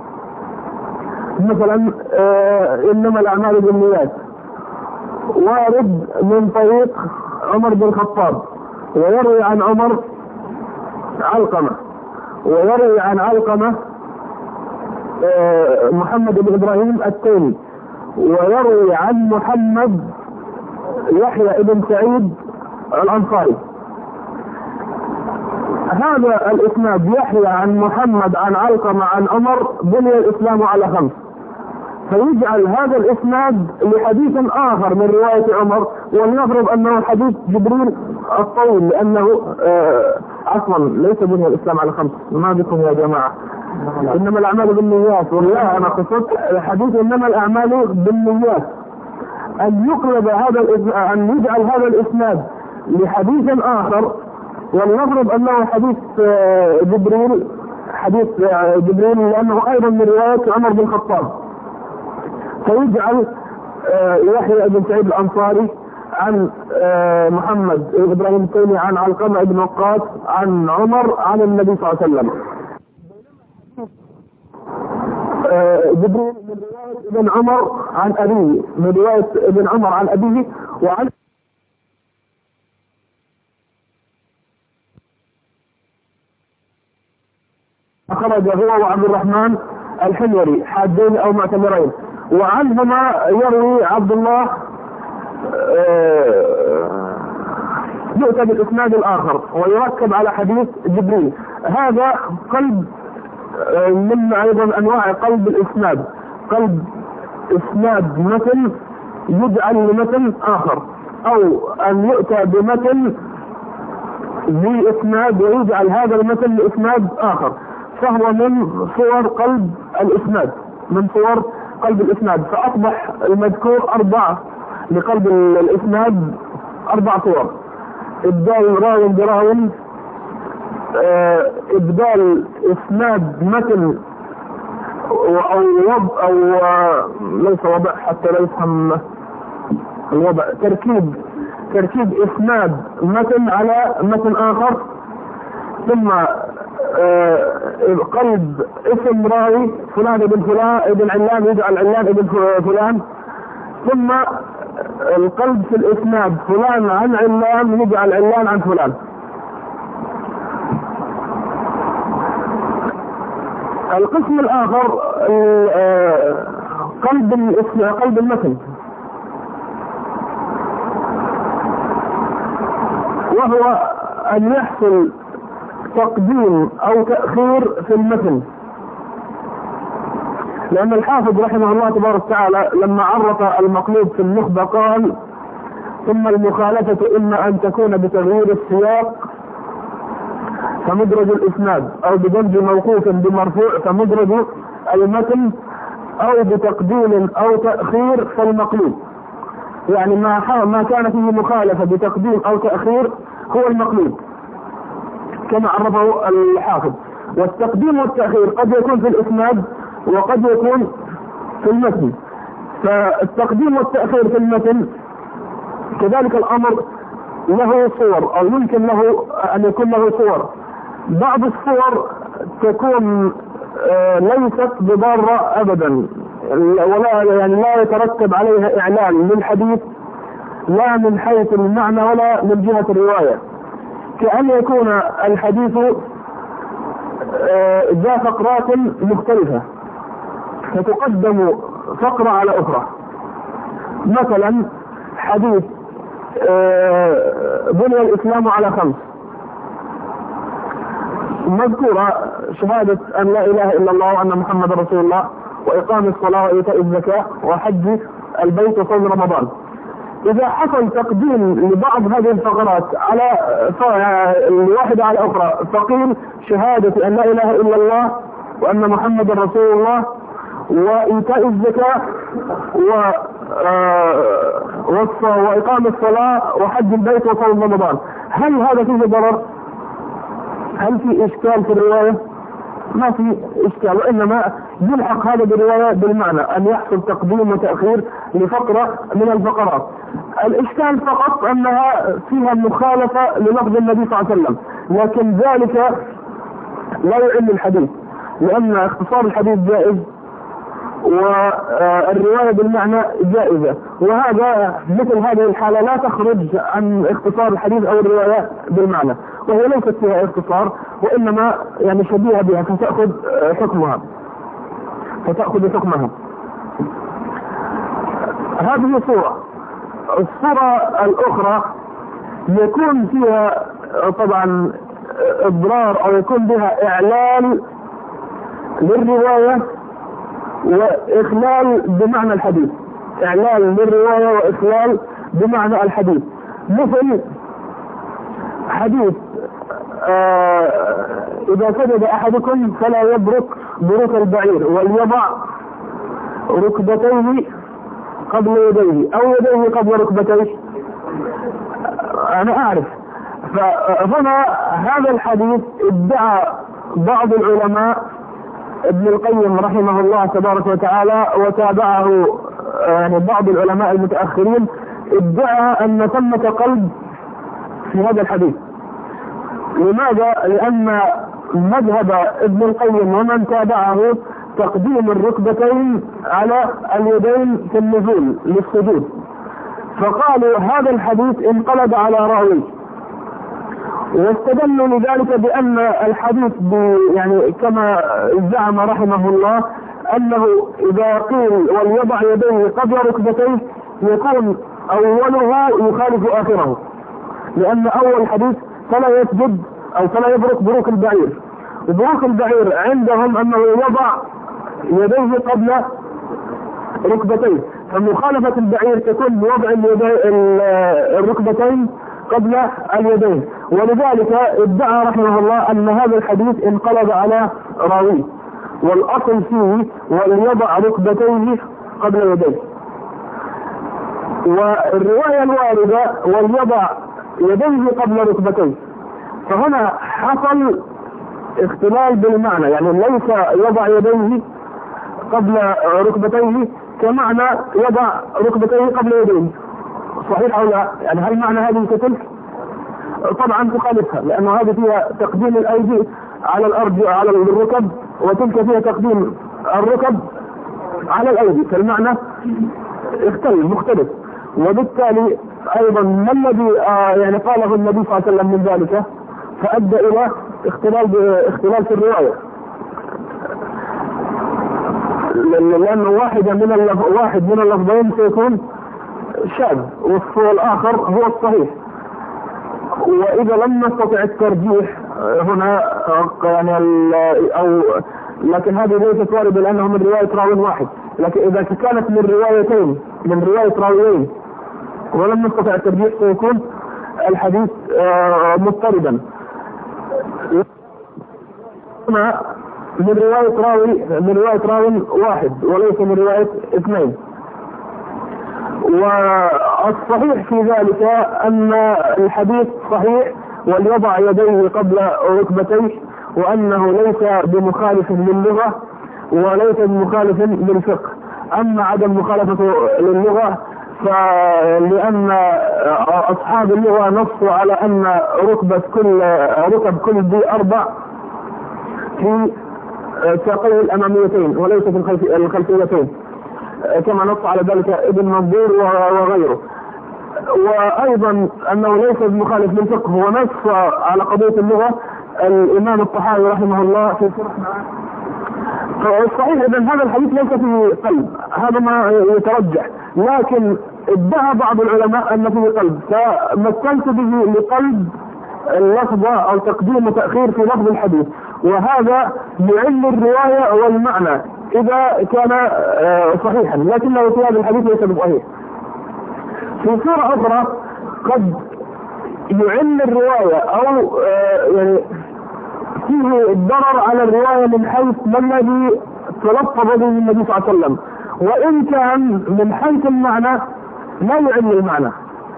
مثلا آه إنما الأعمال بالنيات وارد من طريق عمر بن الخطاب، ويروي عن عمر علقمة، ويروي عن علقمة آه محمد بن إبراهيم التيمي، ويروي عن محمد يحيى بن سعيد الأنصاري. هذا الإسناد يحيى عن محمد عن علقمة عن عمر بني الإسلام على خمس، فيجعل هذا الإسناد لحديث آخر من رواية عمر، ولنفرض أنه حديث جبريل الطويل، لأنه آه أصلا ليس بني الإسلام على خمس. ما بكم يا جماعة؟ إنما الأعمال بالنيات، والله أنا قصدت حديث إنما الأعمال بالنيات. أن يقلب هذا أن يجعل هذا الإسناد لحديث آخر، ولنفرض أنه حديث جبريل، حديث جبريل لأنه أيضا من رواية عمر بن الخطاب، فيجعل يحيى بن سعيد الأنصاري عن محمد بن إبراهيم التيمي عن علقمة بن وقاص عن عمر عن النبي صلى الله عليه وسلم. جبريل من رواية ابن عمر عن أبيه، من رواية ابن عمر عن أبيه، وعن خرج هو وعبد الرحمن الحميري حاجين أو معتمرين، وعنهما يروي عبد الله يؤتى بالإسناد الآخر ويركب على حديث جبريل. هذا قلب من أيضا أنواع قلب الإسناد، قلب إسناد مثل يجعل لمثل آخر، أو أن يؤتى بمثل ذي إسناد ويجعل هذا المثل لإسناد آخر، فهو من صور قلب الإسناد، من صور قلب الإسناد. فأصبح المذكور أربعة لقلب الإسناد، أربع صور: إبدال راو براو، إبدال إسناد مثل أو وضع أو ليس وضع حتى لا يفهم الوضع، تركيب تركيب إسناد مثل على مثل آخر، ثم قلب اسم راوي فلان ابن فلان ابن علان يجعل علان ابن فلان، ثم القلب في الإسناد فلان عن علان يجعل علان عن فلان. القسم الآخر قلب قلب المتن، وهو أن يحصل تقديم أو تأخير في المتن، لأن الحافظ رحمه الله تبارك وتعالى لما عرف المقلوب في النخبة قال: ثم المخالفة إما أن تكون بتغيير السياق فمدرج الإسناد، أو بدمج موقوف بمرفوع فمدرج المتن، أو بتقديم أو تأخير فالمقلوب. يعني ما ما كان فيه مخالفة بتقديم أو تأخير هو المقلوب كما عرفه الحافظ. والتقديم والتأخير قد يكون في الإسناد وقد يكون في المتن، فالتقديم والتأخير في المتن كذلك الأمر له صور أو يمكن له أن يكون له صور. بعض الصور تكون ليست بضارة أبدا، ولا يعني لا يترتب عليها إعلان للحديث لا من حيث المعنى ولا من جهة الرواية، كأن يكون الحديث ذا فقرات مختلفة فتقدم فقرة على أخرى. مثلا حديث بني الإسلام على خمس، مذكورة شهادة أن لا إله إلا الله وأن محمد رسول الله وإقام الصلاة وإيتاء الزكاة وحج البيت وصوم رمضان. إذا حصل تقديم لبعض هذه الفقرات على الواحدة على أخرى فقيل شهادة أن لا إله إلا الله وأن محمد رسول الله وإيتاء الزكاة وإقام الصلاة وحج البيت وصوم رمضان، هل هذا فيه ضرر؟ هل في إشكال في الرواية؟ ما في إشكال، وإنما يلحق هذا بالرواية بالمعنى أن يحصل تقديم وتأخير لفقرة من الفقرات. الإشكال فقط أنها فيها مخالفة للفظ النبي صلى الله عليه وسلم، لكن ذلك لا يعل الحديث، لأن اختصار الحديث جائز والرواية بالمعنى جائزة، وهذا مثل هذه الحالة لا تخرج عن اختصار الحديث أو الرواية بالمعنى، وهي ليست فيها اختصار وإنما يعني شبيهة بها فتأخذ حكمها فتأخذ حكمها. هذه صورة. الصورة الأخرى يكون فيها طبعا إضرار أو يكون بها إعلان للرواية وإخلال بمعنى الحديث، إعلان للرواية وإخلال بمعنى الحديث. مثل حديث آه إذا سجد أحدكم فلا يبرك بروك البعير وليضع ركبتيه قبل يديه أو يديه قبل ركبتيه. أنا أعرف. فهنا هذا الحديث ادعى بعض العلماء ابن القيم رحمه الله تبارك وتعالى وتابعه يعني بعض العلماء المتأخرين، ادعى أن ثمة قلب في هذا الحديث. لماذا؟ لأن مذهب ابن القيم ومن تابعه تقديم الركبتين على اليدين في النزول للسجود، فقالوا هذا الحديث انقلب على راوي، واستدلوا لذلك بأن الحديث يعني كما زعم رحمه الله أنه إذا قيل وليضع يديه قبل ركبتيه يكون أوله يخالف آخره، لأن أول حديث فلا يسجد أو فلا يبرك بروك البعير، وبروك البعير عندهم أنه يضع يديه قبل ركبتيه، فمخالفة البعير تكون بوضع الركبتين قبل اليدين، ولذلك ادعى رحمه الله أن هذا الحديث انقلب على راوي، والأصل فيه وليضع ركبتيه قبل يديه. والرواية الواردة وليضع يديه قبل ركبتيه، فهنا حصل اختلال بالمعنى، يعني ليس يضع يديه قبل ركبتيه كمعنى يضع ركبتيه قبل يديه، صحيح أو لا؟ يعني هل معنى هذه كتلك؟ طبعا تخالفها، لأنه هذه فيها تقديم الأيدي على الأرض على الركب، وتلك فيها تقديم الركب على الأيدي، فالمعنى اختلف مختلف. وبالتالي أيضا ما الذي آه يعني قاله النبي صلى الله عليه وسلم من ذلك فأدى إلى اختلال اختلال في الرواية، لأن واحدة من اللف... واحد من اللفظين سيكون شاذ والآخر هو الصحيح. وإذا لم نستطع الترجيح هنا يعني أو لكن هذه ليست واردة لأنه من رواية راوي واحد، لكن إذا كانت من روايتين من رواية راويين ولم نستطع الترجيح سيكون الحديث مضطردا. هنا من رواية راوي من رواية راوي واحد وليس من رواية اثنين. والصحيح في ذلك أن الحديث صحيح وليضع يديه قبل ركبتيه، وأنه ليس بمخالف للغة وليس بمخالف للفقه. أما عدم مخالفته للغة فلأن أصحاب اللغة نصوا على أن ركبة كل ركب كل ذي أربع في ساقيه الأماميتين وليس في الخلفيتين، كما نص على ذلك ابن منظور وغيره. وأيضا أنه ليس بمخالف للفقه، ونص على قضية اللغة الإمام الطحاوي رحمه الله في صحيح. إذن هذا الحديث ليس فيه قلب، هذا ما يترجح، لكن ادعى بعض العلماء أن فيه قلب، فمثلت به لقلب اللفظة أو تقديم وتأخير في لفظ الحديث، وهذا بعلم الرواية والمعنى إذا كان صحيحا، لكنه في هذا الحديث ليس بصحيح. في صورة أخرى قد يعل الرواية أو يعني فيه الضرر على الرواية من حيث ما الذي تلفظ به النبي صلى الله عليه وسلم، وإن كان من حيث المعنى لا يعل المعنى.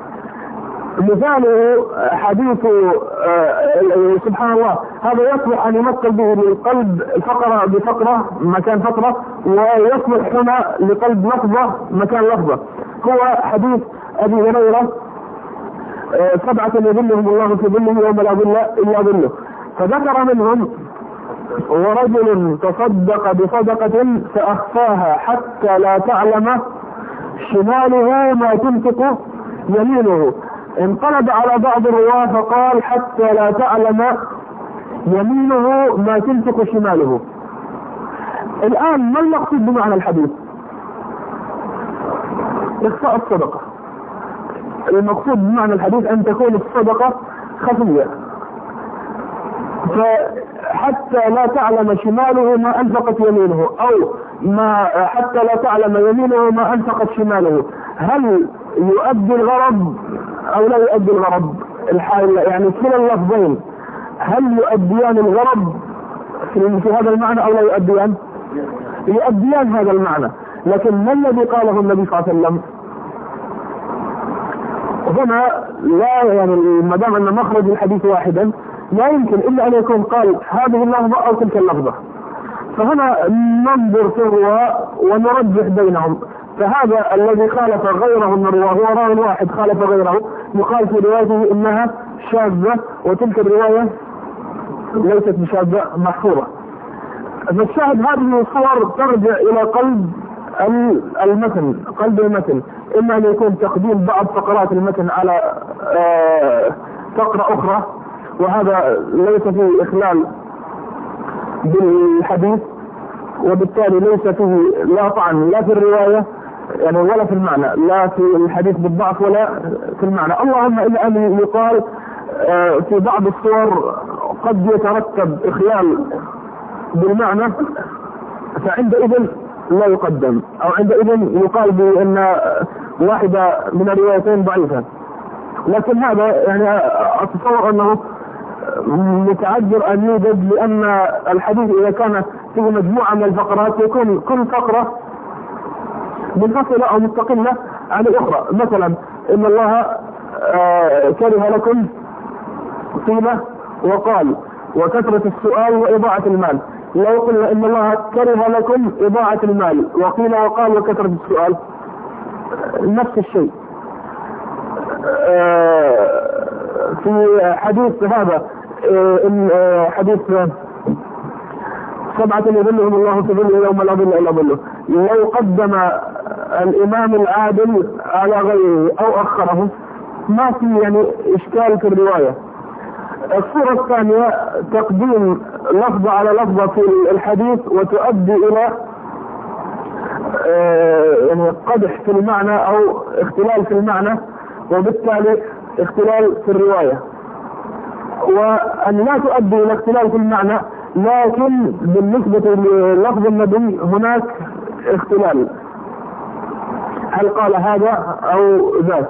مثاله حديث سبحان الله، هذا يصلح أن يمثل به للقلب فقرة بفقرة مكان فقرة، ويصلح هنا لقلب لفظة مكان لفظة. هو حديث أبي هريرة سبعة يظلهم الله في ظله يوم لا ظل إلا ظله، فذكر منهم ورجل تصدق بصدقة فأخفاها حتى لا تعلم شماله ما تنفق يمينه، انقلب على بعض الرواه فقال حتى لا تعلم يمينه ما تنفق شماله. الآن ما المقصود بمعنى الحديث؟ إخفاء الصدقة. المقصود بمعنى الحديث أن تكون الصدقة خفية، فحتى لا تعلم شماله ما أنفقت يمينه، أو ما حتى لا تعلم يمينه ما أنفقت شماله. هل يؤدي الغرض أو لا يؤدي الغرض؟ الحال يعني كلا اللفظين هل يؤديان الغرض في هذا المعنى أو لا يؤديان؟ يؤديان هذا المعنى، لكن ما الذي قاله النبي صلى الله عليه وسلم؟ هنا لا يعني ما دام أن مخرج الحديث واحدا لا يمكن إلا أن يكون قال هذه اللفظة أو تلك اللفظة، فهنا ننظر في الرواة ونرجح بينهم. فهذا الذي خالف غيره من الرواه هو راوي واحد خالف غيره، يقال في روايته إنها شاذة، وتلك الرواية ليست بشاذة محفوظة. فالشاهد هذه الصور ترجع إلى قلب المتن، قلب المتن، إما أن يكون تقديم بعض فقرات المتن على فقرة أخرى، وهذا ليس فيه إخلال بالحديث، وبالتالي ليس فيه لا طعن لا في الرواية يعني ولا في المعنى، لا في الحديث بالضعف ولا في المعنى. اللهم إلا أن يقال في بعض الصور قد يترتب إخلال بالمعنى، فعندئذ لا يقدم، أو عندئذ يقال بأن واحدة من الروايتين ضعيفة. لكن هذا يعني أتصور أنه متعذر أن يوجد، لأن الحديث إذا كان فيه مجموعة من الفقرات يكون كل فقرة منفصلة أو مستقلة عن الأخرى. مثلا إن الله كره لكم طيلة وقال وكثرة السؤال وإضاعة المال، لو قلنا إن الله كره لكم إضاعة المال وقيل وقال وكثرة السؤال نفس الشيء. في حديث هذا حديث سبعة يظلهم الله في ظله يوم لا ظل إلا ظله، لو قدم الإمام العادل على غيره أو أخره ما في يعني إشكال في الرواية. الصورة الثانية تقديم لفظة على لفظة في الحديث وتؤدي إلى يعني قدح في المعنى أو اختلال في المعنى، وبالتالي اختلال في الرواية، وأن لا تؤدي إلى اختلال في المعنى، لكن بالنسبة للفظ النبي هناك اختلال، هل قال هذا أو ذاك.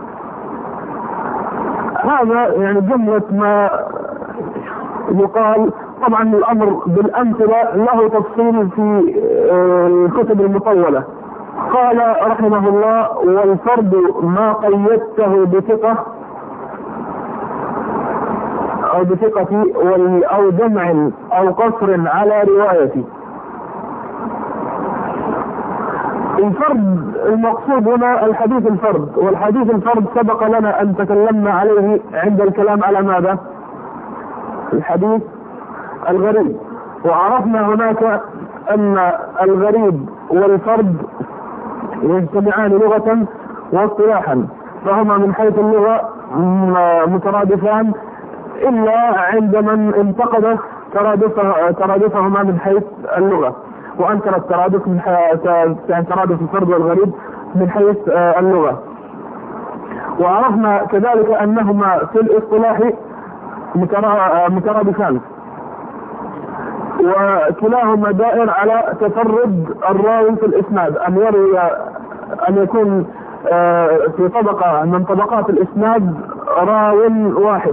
هذا يعني جملة ما يقال. طبعا الأمر بالأمثلة له تفصيل في الكتب المطولة. قال رحمه الله والفرد ما قيدته بثقة أو بثقة أو جمع أو قصر على روايتي. الفرد المقصود هنا الحديث الفرد، والحديث الفرد سبق لنا أن تكلمنا عليه عند الكلام على ماذا؟ الحديث الغريب. وعرفنا هناك أن الغريب والفرد يجتمعان لغة واصطلاحا، فهما من حيث اللغة مترادفان إلا عند من انتقد ترادفهما من حيث اللغة، وأنكر الترادف من ترادف الفرد والغريب من حيث اللغة. وعرفنا كذلك أنهما في الاصطلاح مترادفان، وكلاهما دائر على تفرد الراوي في الإسناد، أن يروي أن يكون في طبقة من طبقات الإسناد راو واحد،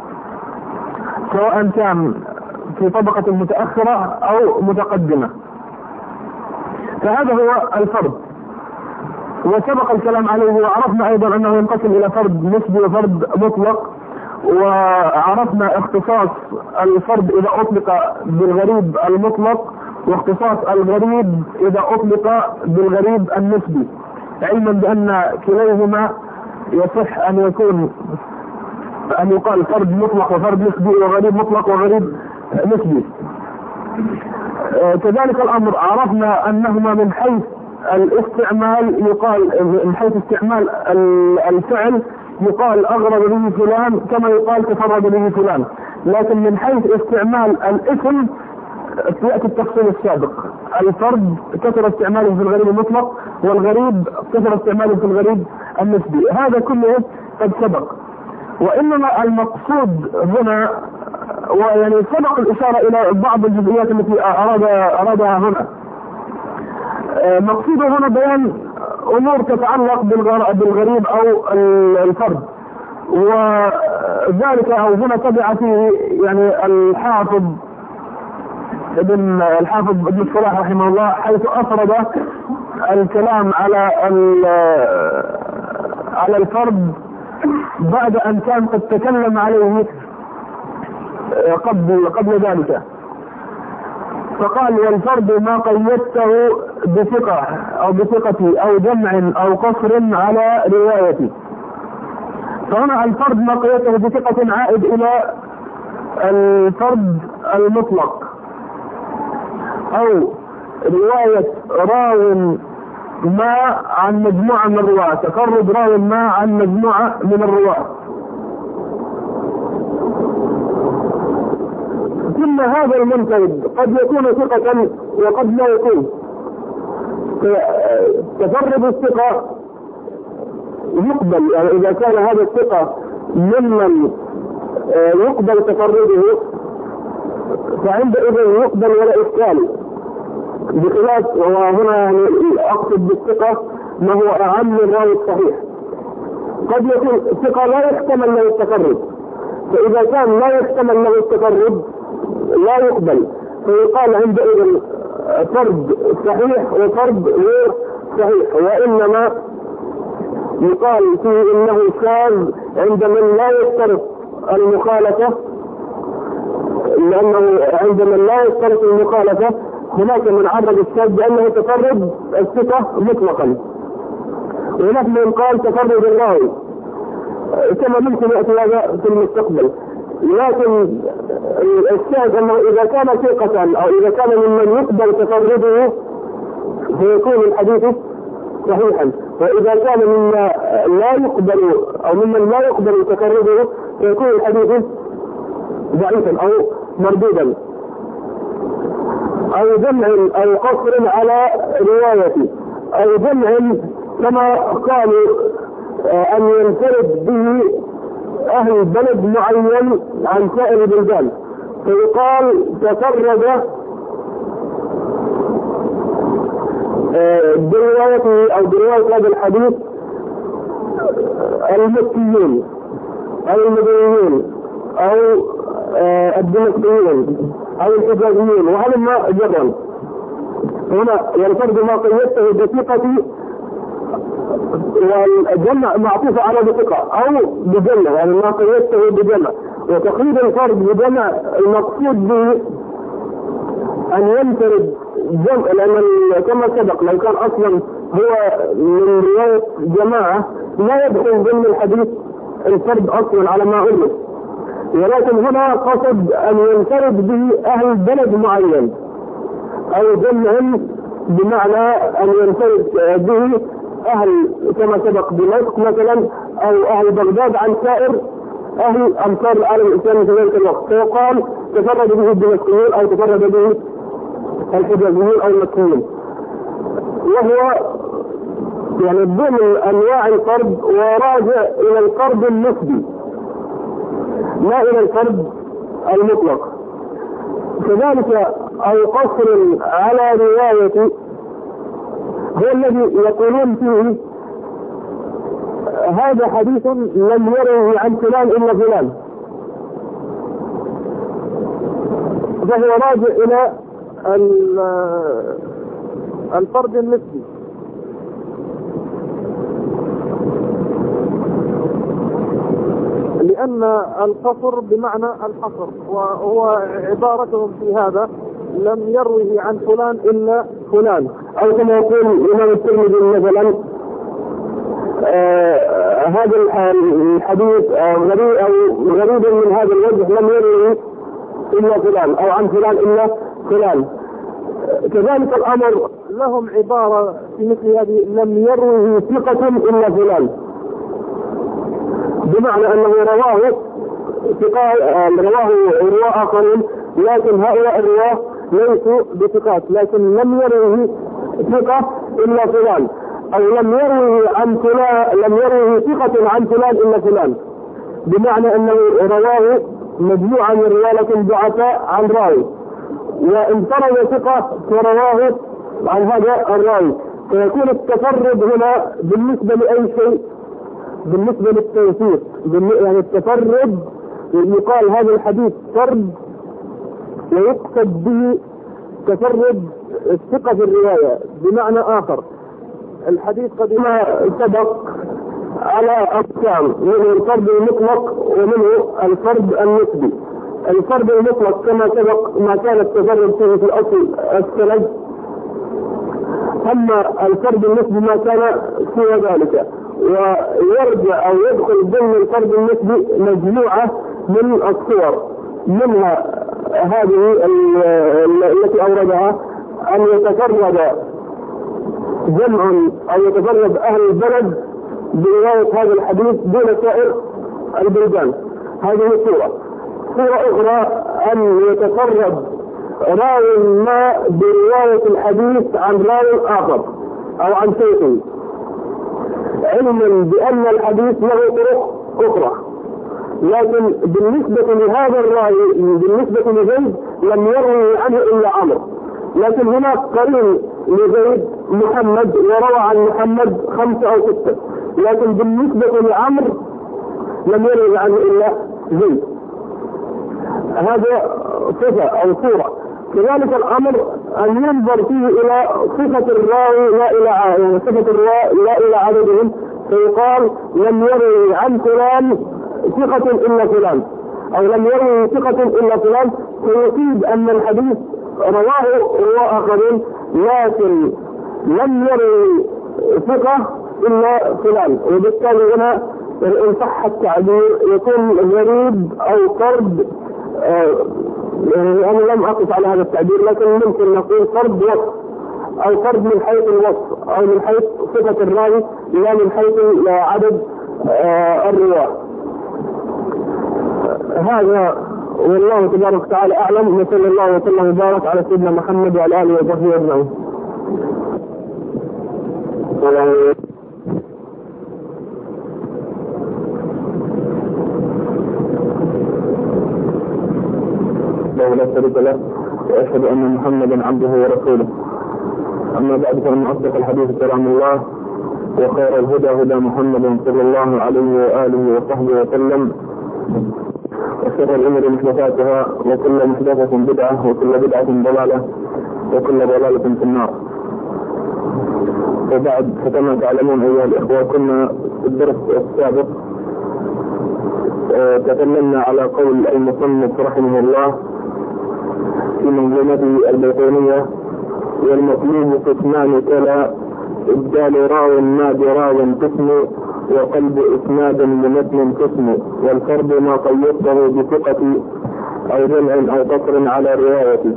سواء كان في طبقة متأخرة أو متقدمة. فهذا هو الفرد، وسبق الكلام عليه. وعرفنا أيضا أنه ينقسم إلى فرد نسبي وفرد مطلق، وعرفنا اختصاص الفرد إذا أطلق بالغريب المطلق، واختصاص الغريب إذا أطلق بالغريب النسبي، علما بأن كليهما يصح أن يكون أن يقال فرد مطلق وفرد نسبي، وغريب مطلق وغريب نسبي. كذلك الأمر عرفنا أنهما من حيث الاستعمال يقال من حيث استعمال الفعل يقال أغرب به فلان كما يقال تفرد به فلان، لكن من حيث استعمال الاسم يأتي التفصيل السابق. الفرد كثر استعماله في الغريب المطلق، والغريب كثر استعماله في الغريب النسبي. هذا كله قد سبق، وإنما المقصود هنا ويعني سبق الإشارة إلى بعض الجزئيات التي أراد أرادها هنا. مقصود هنا بيان أمور تتعلق بالغريب أو الفرد، وذلك أو هنا تبع فيه يعني الحافظ ابن الحافظ ابن الصلاح رحمه الله، حيث أفرد الكلام على على الفرد بعد أن كان قد تكلم عليه قبل قبل ذلك، فقال: والفرد ما قيدته بثقة أو بثقتي أو جمع أو قصر على روايتي. فهنا الفرد ما قيدته بثقة عائد إلى الفرد المطلق، أو رواية راو ما عن مجموعة من الرواة، تفرد راو ما عن مجموعة من الرواة. ثم هذا المنفرد قد يكون ثقة وقد لا يكون. تفرد الثقة يقبل، يعني إذا كان هذا الثقة ممن يقبل تفرده فعندئذ يقبل ولا إشكال، بخلاف وهنا يعني أقصد بالثقة ما هو أعم من الراوي الصحيح. قد يكون الثقة لا يحتمل له التفرد، فإذا كان لا يحتمل له التفرد لا يقبل، فيقال عندئذ فرد صحيح وفرد غير صحيح، وإنما يقال فيه إنه شاذ عند من لا يشترط المخالفة، لأنه عند من لا يشترط المخالفة هناك من عرض الشاذ بأنه تفرد الثقة مطلقا، وهناك من قال تفرد الراوي، كما ممكن يأتي هذا في المستقبل. لكن الشاذ أنه إذا كان ثقة أو إذا كان ممن يقبل تفرده فيكون الحديث صحيحا، وإذا كان مما لا يقبل أو ممن لا يقبل تفرده فيكون الحديث ضعيفا أو مردودا، أو جمع أو قصر على روايته، أو جمع كما قالوا أن ينفرد به أهل بلد معين عن سائر البلدان، فيقال تفرد بروايته أو برواية هذا الحديث المكيين أو المدنيين أو الدمشقيين أو الحجازيين، وهذا ما جرا. هنا ينفرد ما قيدته بثقة، والجمع معطوف على بثقة أو بجمع، يعني ما قيدته بجمع. وتقييد الفرد بجمع المقصود به أن ينفرد جمع، لأن كما سبق لو كان أصلا هو من رواية جماعة لا يدخل ضمن الحديث الفرد أصلا على ما أعلم، ولكن هنا قصد أن ينفرد به أهل بلد معين أو جمع، بمعنى أن ينفرد به أهل كما سبق دمشق مثلا أو أهل بغداد عن سائر أهل أمصار العالم الإسلامي في ذلك الوقت، فيقال تفرد به الدمشقيون أو تفرد به الحجازيين أو المكيين، وهو يعني ضمن أنواع القرض وراجع إلى القرض النسبي لا إلى القرض المطلق. كذلك أو قصر على رواية هو الذي يقولون فيه هذا حديث لم يروه عن فلان إلا فلان، فهو راجع إلى الفرد النسبي. لأن القصر بمعنى الحصر، وهو عبارتهم في هذا لم يروه عن فلان إلا فلان، أو كما يقول الإمام الترمذي مثلا آه هذا الحديث آه غريب أو غريب من هذا الوجه لم يروه إلا فلان، أو عن فلان إلا فلان. كذلك الأمر لهم عبارة في مثل هذه لم يروه ثقة إلا فلان، بمعنى أنه رواه ثقة رواه رواة آخرين، لكن هؤلاء الرواه ليسوا بثقات، لكن لم يروه ثقة إلا فلان، أو لم يروه عن فلان لم يروه ثقة عن فلان إلا فلان، بمعنى أنه رواه مجموعة من الرواة لكن ضعفاء عن راوي، وانفرد ثقة فرواه عن هذا الراوي، فيكون التفرد هنا بالنسبة لأي شيء بالنسبة للتوثيق، يعني التفرد يقال هذا الحديث فرد ويقصد به تفرد الثقة في الرواية. بمعنى آخر الحديث قد ما سبق على أقسام، منه الفرد المطلق ومنه الفرد النسبي. الفرد المطلق كما سبق ما كان التفرد فيه في الأصل السند، أما الفرد النسبي ما كان سوى ذلك، ويرجع أو يدخل ضمن الفرد النسبي مجموعة من الصور، منها هذه التي أوردها أن يتفرد جمع أو يتفرد أهل البلد برواية هذا الحديث دون سائر البلدان، هذه صورة. صورة أخرى أن يتفرد راوي ما برواية الحديث عن راوي آخر أو عن شيخ، علما بأن الحديث له طرق أخرى، لكن بالنسبة لهذا الراوي بالنسبة لزيد لم يروي عنه إلا عمرو، لكن هناك قرين لزيد محمد وروى عن محمد خمسة أو ستة، لكن بالنسبة لعمرو لم يروي عنه إلا زيد. هذا صفة أو صورة. كذلك الأمر أن ينظر فيه إلى صفة الراوي لا إلى يعني صفة الراوي لا إلى عددهم، فيقال لم يروي عن فلان ثقة إلا فلان، أو لم يروي ثقة إلا فلان، فيفيد أن الحديث رواه رواه آخرين لكن لم يروي ثقة إلا فلان، وبالتالي هنا إن صح التعبير يكون غريب أو فرد. آه يعني أنا لم أقف على هذا التعبير، لكن ممكن نقول فرد وصف أو فرد من حيث الوصف أو من حيث صفة الراوي لا من حيث عدد آه الرواة. هذا والله تبارك وتعالى أعلم، وصلى الله وسلم وبارك على سيدنا محمد وعلى آله وصحبه أجمعين. لا شريك له، وأشهد أن محمدا عبده ورسوله. أما بعد، فإن أصدق الحديث كلام الله، وخير الهدى هدى محمد صلى الله عليه وآله وصحبه وسلم، وشر الأمور محدثاتها، وكل محدثة بدعة، وكل بدعة ضلالة، وكل ضلالة في النار. وبعد، فكما تعلمون أيها الإخوة، كنا في الدرس السابق تكلمنا على قول المصنف رحمه الله في منظومته البيقونية: والمطلوب قسمان كلا إبدال راو ما براو تسمو وقلب إسناد لمتن تسمو والفرد ما قيدته بثقة أو جمع أو قصر على روايته.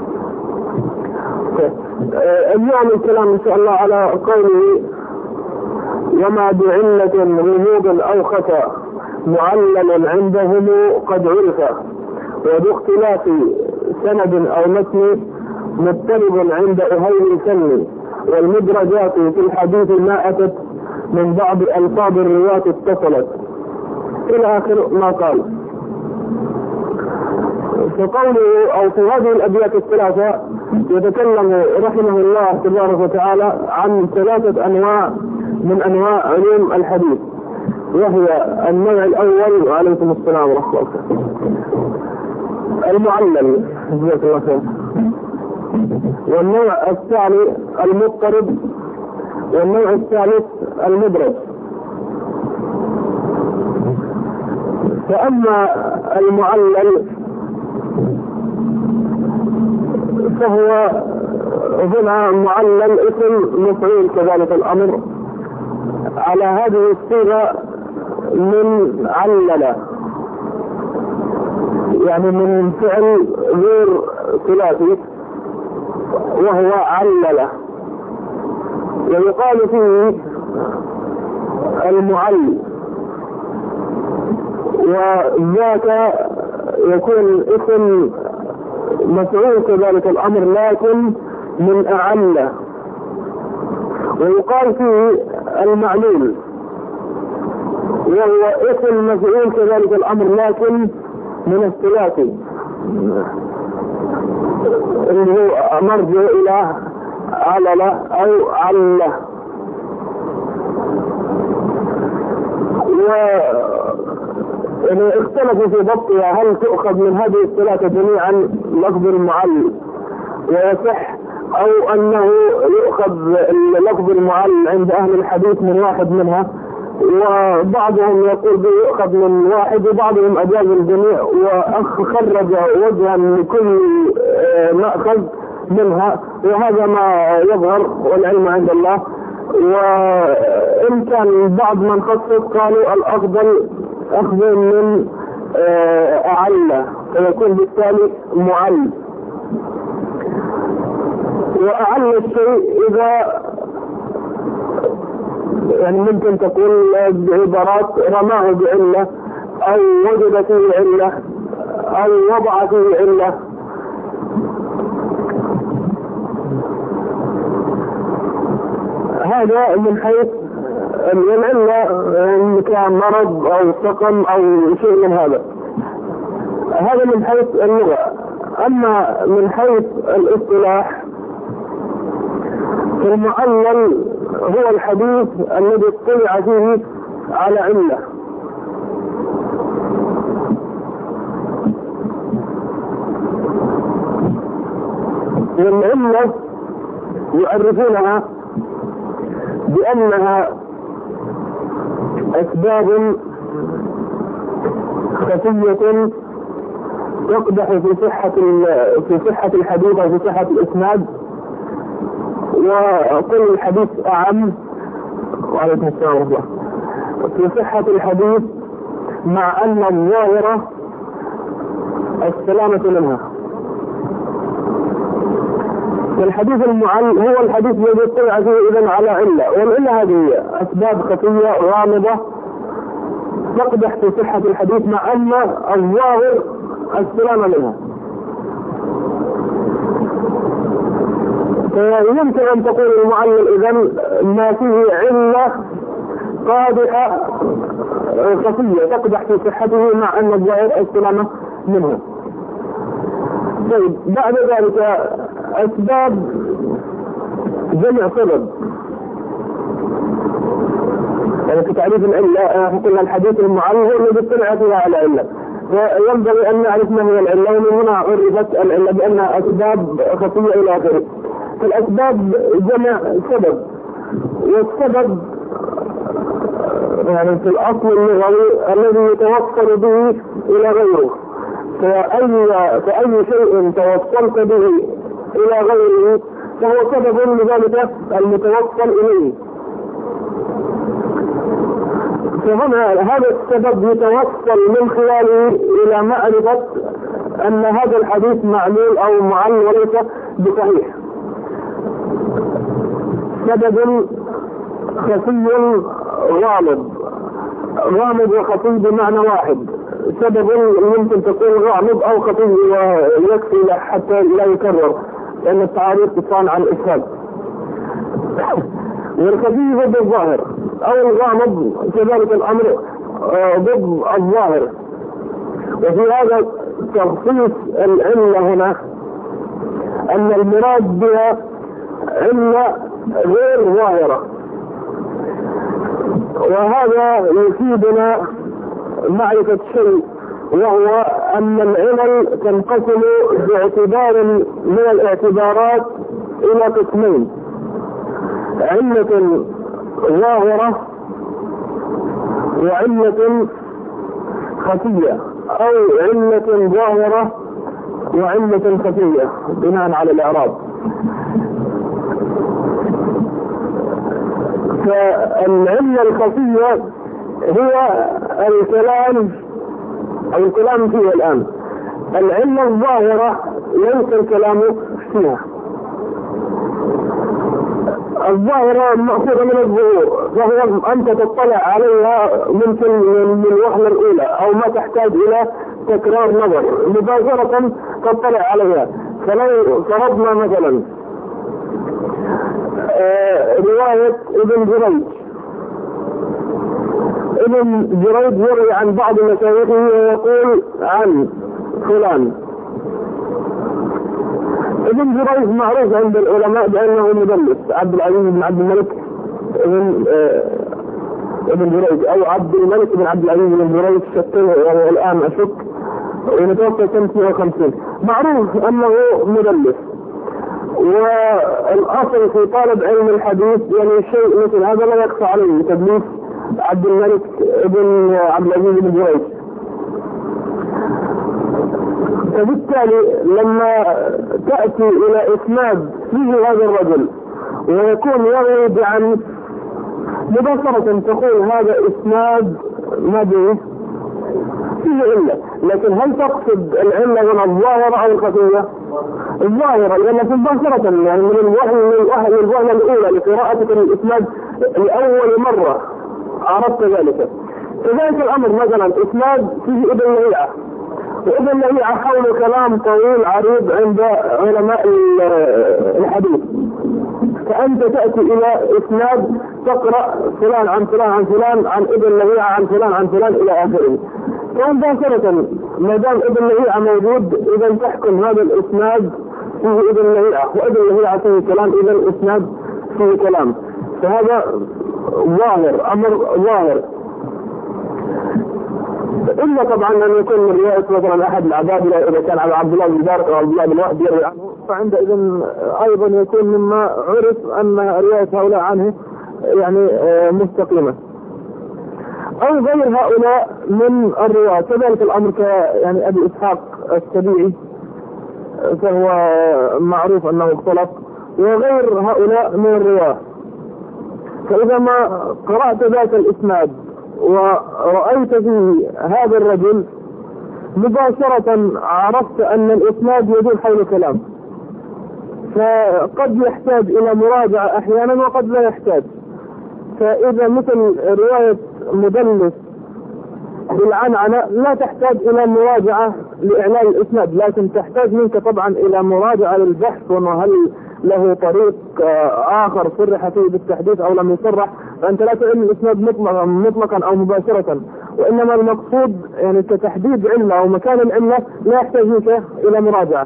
اليوم الكلام إن شاء الله على قوله وما بعلة غموض أو خطأ معلل عندهم قد عرف وباختلاف سند أو متن مضطرب عند أهل الفن والمدرجات في الحديث ما أتت من بعض ألفاظ الرواة اتصلت إلى آخر ما قال. فقوله أو في هذه الأبيات الثلاثة يتكلم رحمه الله تبارك وتعالى عن ثلاثة أنواع من أنواع علوم الحديث، وهي النوع الأول وعليكم السلام ورحمة الله المعلل جزاك الله خير، والنوع الثاني المضطرب، والنوع الثالث المدرج. فأما المعلل فهو هنا معلل اسم مفعول كذلك الأمر على هذه الصيغة من علل، يعني من فعل غير ثلاثي وهو علل، ويقال فيه المعل، وذاك يكون اسم مفعول كذلك الأمر لكن من أعل. ويقال فيه المعلول وهو اسم مفعول كذلك الأمر لكن من الثلاثي اللي هو مرجع إلى علل أو عله. و يعني اختلفوا في ضبطها، هل تؤخذ من هذه الثلاثة جميعا لفظ المعل ويصح، أو أنه يؤخذ لفظ المعل عند أهل الحديث من واحد منها، وبعضهم يقول بيؤخذ من واحد وبعضهم أجاز الجميع وخرج وجها لكل مأخذ منها، وهذا ما يظهر والعلم عند الله. وإن كان بعض من خصص قالوا الأفضل أخذ من أعلى فيكون بالتالي معل. وأعلى الشيء إذا يعني ممكن تقول بعبارات رماه بعلة أو وجد فيه علة أو وضع فيه علة. هذا من حيث العلة إن كان مرض أو سقم أو شيء من هذا، هذا من حيث اللغة. أما من حيث الاصطلاح المعلل هو الحديث الذي اطلع فيه على علة، والعلة يعرفونها بأنها أسباب خفية تقدح في صحة في صحة الحديث أو في صحة الإسناد، وكل الحديث أعم وعليكم السلام ورحمة الله في صحة الحديث، مع أن الظاهرة السلامة منها. فالحديث المعل هو الحديث الذي اطلع فيه إذن على علة، والعلة هذه هي أسباب خفية غامضة تقدح في صحة الحديث مع أن الظاهر السلامة منها. فيمكن أن تقول المعلل إذن ما فيه علة قادحة خفية تقدح في صحته مع أن الظاهر السلامة منها. طيب بعد ذلك أسباب جمع سبب، يعني في تعريف العلة قلنا الحديث المعل هو الذي اطلع فيها على علة، فينبغي أن نعرف ما هي العلة، ومن هنا عرفت العلة بأنها أسباب خفية إلى آخره. فالأسباب جمع سبب، والسبب يعني في الأصل اللغوي الذي يتوصل به إلى غيره، فأي, فأي شيء توصلت به إلى غيره فهو سبب لذلك المتوصل إليه. فهنا هذا السبب يتوصل من خلاله إلى معرفة أن هذا الحديث معلول أو معل وليس بصحيح. سبب خفي غامض، غامض وخفي بمعنى واحد. سبب يمكن تكون غامض أو خفي ويكفي حتى لا يكرر، لأن التعاريف تصان عن الإفهام. والخفي ضد الظاهر أو الغامض كذلك الأمر ضد الظاهر. وفي هذا تخصيص العلة هنا أن المراد بها علة غير ظاهرة، وهذا يفيدنا معرفة شيء، وهو أن العلل تنقسم باعتبار من الاعتبارات إلى قسمين: علة ظاهرة وعلة خفية، أو علة ظاهرة وعلة خفية بناء على الإعراب. فالعلة الخفية هي الكلام أو الكلام فيها الآن. العلة الظاهرة ليس الكلام فيها. الظاهرة مأخوذة من الظهور، فهو أنت تطلع عليها ممكن من الوهلة الأولى، أو ما تحتاج إلى تكرار نظر، مباشرة تطلع عليها. فلو فرضنا مثلا آه رواية ابن جريج، ابن جريج يروي عن بعض مشايخه ويقول عن فلان. ابن جريج معروف عند العلماء بأنه مدلس. عبد العزيز بن عبد الملك ابن آه ابن جريج أو عبد الملك بن عبد العزيز بن جريج شكله، وهو الآن أشك ونتوفى سنة مئة وخمسين، معروف أنه مدلس. والأصل في طالب علم الحديث يعني شيء مثل هذا لا يخفى عليه، تدليس عبد الملك بن عبد العزيز بن جريج. فبالتالي لما تأتي إلى إسناد فيه هذا الرجل ويكون يروي عن مباشرة، تقول هذا إسناد ما به فيه علة. لكن هل تقصد العلة من الظاهرة أو الخفية؟ الظاهرة، لأن في مباشرة يعني من الوهن من الوهن الوهلة الأولى لقراءتك الإسناد لأول مرة عرفت ذلك. كذلك الأمر مثلا إسناد فيه ابن لهيعة، وابن لهيعة حول كلام طويل عريض عند علماء الحديث، فأنت تأتي إلى إسناد تقرأ فلان عن فلان عن فلان عن ابن لهيعة عن فلان عن فلان إلى آخره. فمباشرة ما دام ابن لهيعة موجود إذا تحكم هذا الإسناد فيه ابن لهيعة، وابن لهيعة فيه كلام، إذا الإسناد فيه كلام. فهذا ظاهر، أمر ظاهر. إلا طبعا أن يكون من رواية مثلا أحد العباد إذا كان على عبد الله بن مبارك أو عبد الله بن وهب يروي عنه، فعندئذ أيضا يكون مما عرف أن رواية هؤلاء عنه يعني مستقيمة، أو غير هؤلاء من الرواة. كذلك الأمر ك يعني أبي إسحاق السبيعي فهو معروف أنه اختلط، وغير هؤلاء من الرواة. فإذا ما قرأت ذات الإسناد ورأيت فيه هذا الرجل مباشرة عرفت أن الإسناد يدور حول كلام، فقد يحتاج إلى مراجعة أحيانا وقد لا يحتاج. فإذا مثل رواية مدلس بالعنعنة لا تحتاج إلى مراجعة لإعلان الإسناد، لكن تحتاج منك طبعا إلى مراجعة للبحث وهل له طريق آخر صرح فيه بالتحديث أو لم يصرح. فأنت لا تعلم الإسناد مطلقا مطلقا أو مباشرة، وإنما المقصود يعني كتحديد علة أو مكان العلة لا يحتاج منك إلى مراجعة.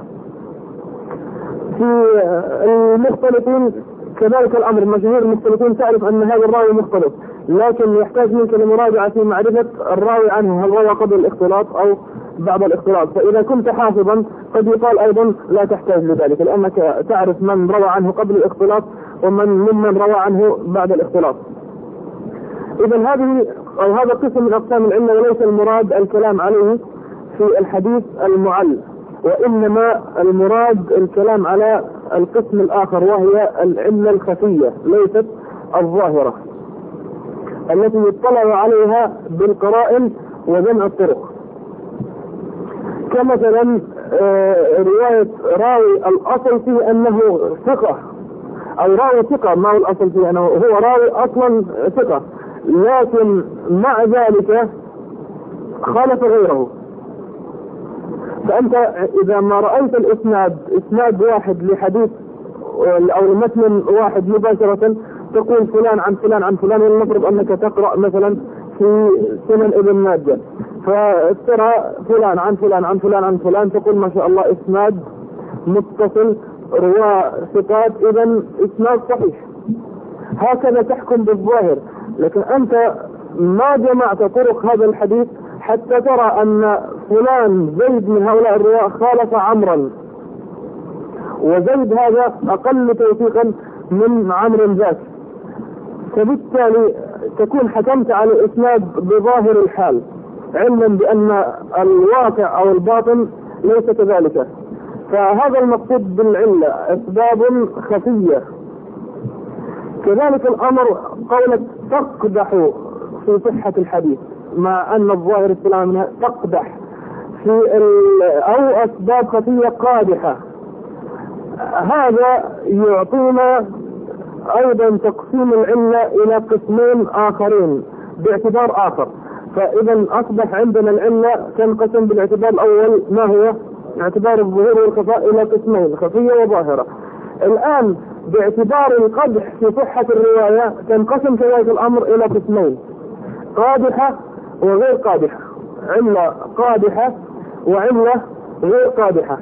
في المختلفين كذلك الأمر، مشاهير المختلفين تعرف أن هذا الراوي مختلف، لكن يحتاج منك لمراجعة في معرفة الراوي عنه هل روى قبل الاختلاط أو بعد الاختلاط. فإذا كنت حافظا قد يقال أيضا لا تحتاج لذلك، لأنك تعرف من روى عنه قبل الاختلاط ومن ممن روى عنه بعد الاختلاط. إذا هذه أو هذا قسم من أقسام العلة، وليس المراد الكلام عليه في الحديث المعل، وإنما المراد الكلام على القسم الآخر وهي العلة الخفية ليست الظاهرة التي يطلع عليها بالقرائن وجمع الطرق، كمثلا رواية راوي الأصل فيه أنه ثقة، أو راوي ثقة، ما هو الأصل فيه أنه هو راوي أصلا ثقة، لكن مع ذلك خالف غيره. فأنت إذا ما رأيت الإسناد إسناد واحد لحديث أو متن واحد مباشرة تقول فلان عن فلان عن فلان، ولنفرض أنك تقرأ مثلا في سنن ابن ماجه فترى فلان عن فلان عن فلان عن فلان، تقول ما شاء الله إسناد متصل رواة ثقات، إذا إسناد صحيح. هكذا تحكم بالظاهر، لكن أنت ما جمعت طرق هذا الحديث حتى ترى أن فلان زيد من هؤلاء الرواة خالف عمرا، وزيد هذا أقل توثيقا من عمرو ذاك، فبالتالي تكون حكمت على الإسناد بظاهر الحال علما بأن الواقع أو الباطن ليس كذلك. فهذا المقصود بالعلة، أسباب خفية. كذلك الأمر قولك تقدح في صحة الحديث، مع أن الظاهر السلام منها تقدح في أو أسباب خفية قادحة، هذا يعطينا أيضا تقسيم العلة إلى قسمين آخرين باعتبار آخر. فإذا أصبح عندنا العلة تنقسم بالاعتبار الأول ما هو اعتبار الظهور والخفاء إلى قسمين، خفية وظاهرة. الآن باعتبار القدح في صحة الرواية تنقسم كذلك الأمر إلى قسمين، قادحة وغير قادحة، علة قادحة وعلة غير قادحة.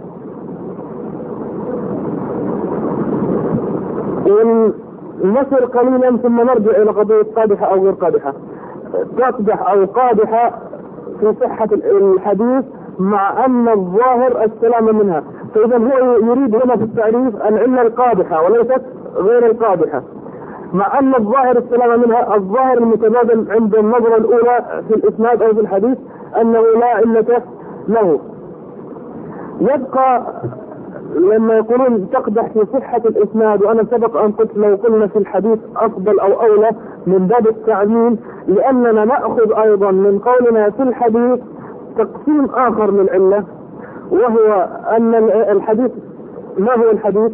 ونسر قليلا ثم نرجع إلى قضية قادحة أو غير قادحة. تقدح أو قادحة في صحة الحديث مع أن الظاهر السلام منها، فإذا هو يريد هنا في التعريف العلة القادحة وليست غير القادحة، مع أن الظاهر السلام منها الظاهر المتبادل عند النظرة الأولى في الإسناد أو في الحديث أنه لا علة له. يبقى لما يقولون تقدح في صحة الإسناد، وأنا سبق أن قلت لو قلنا في الحديث أفضل أو أولى من باب التعليل، لأننا نأخذ أيضا من قولنا في الحديث تقسيم آخر للعلة، وهو أن الحديث ما هو الحديث؟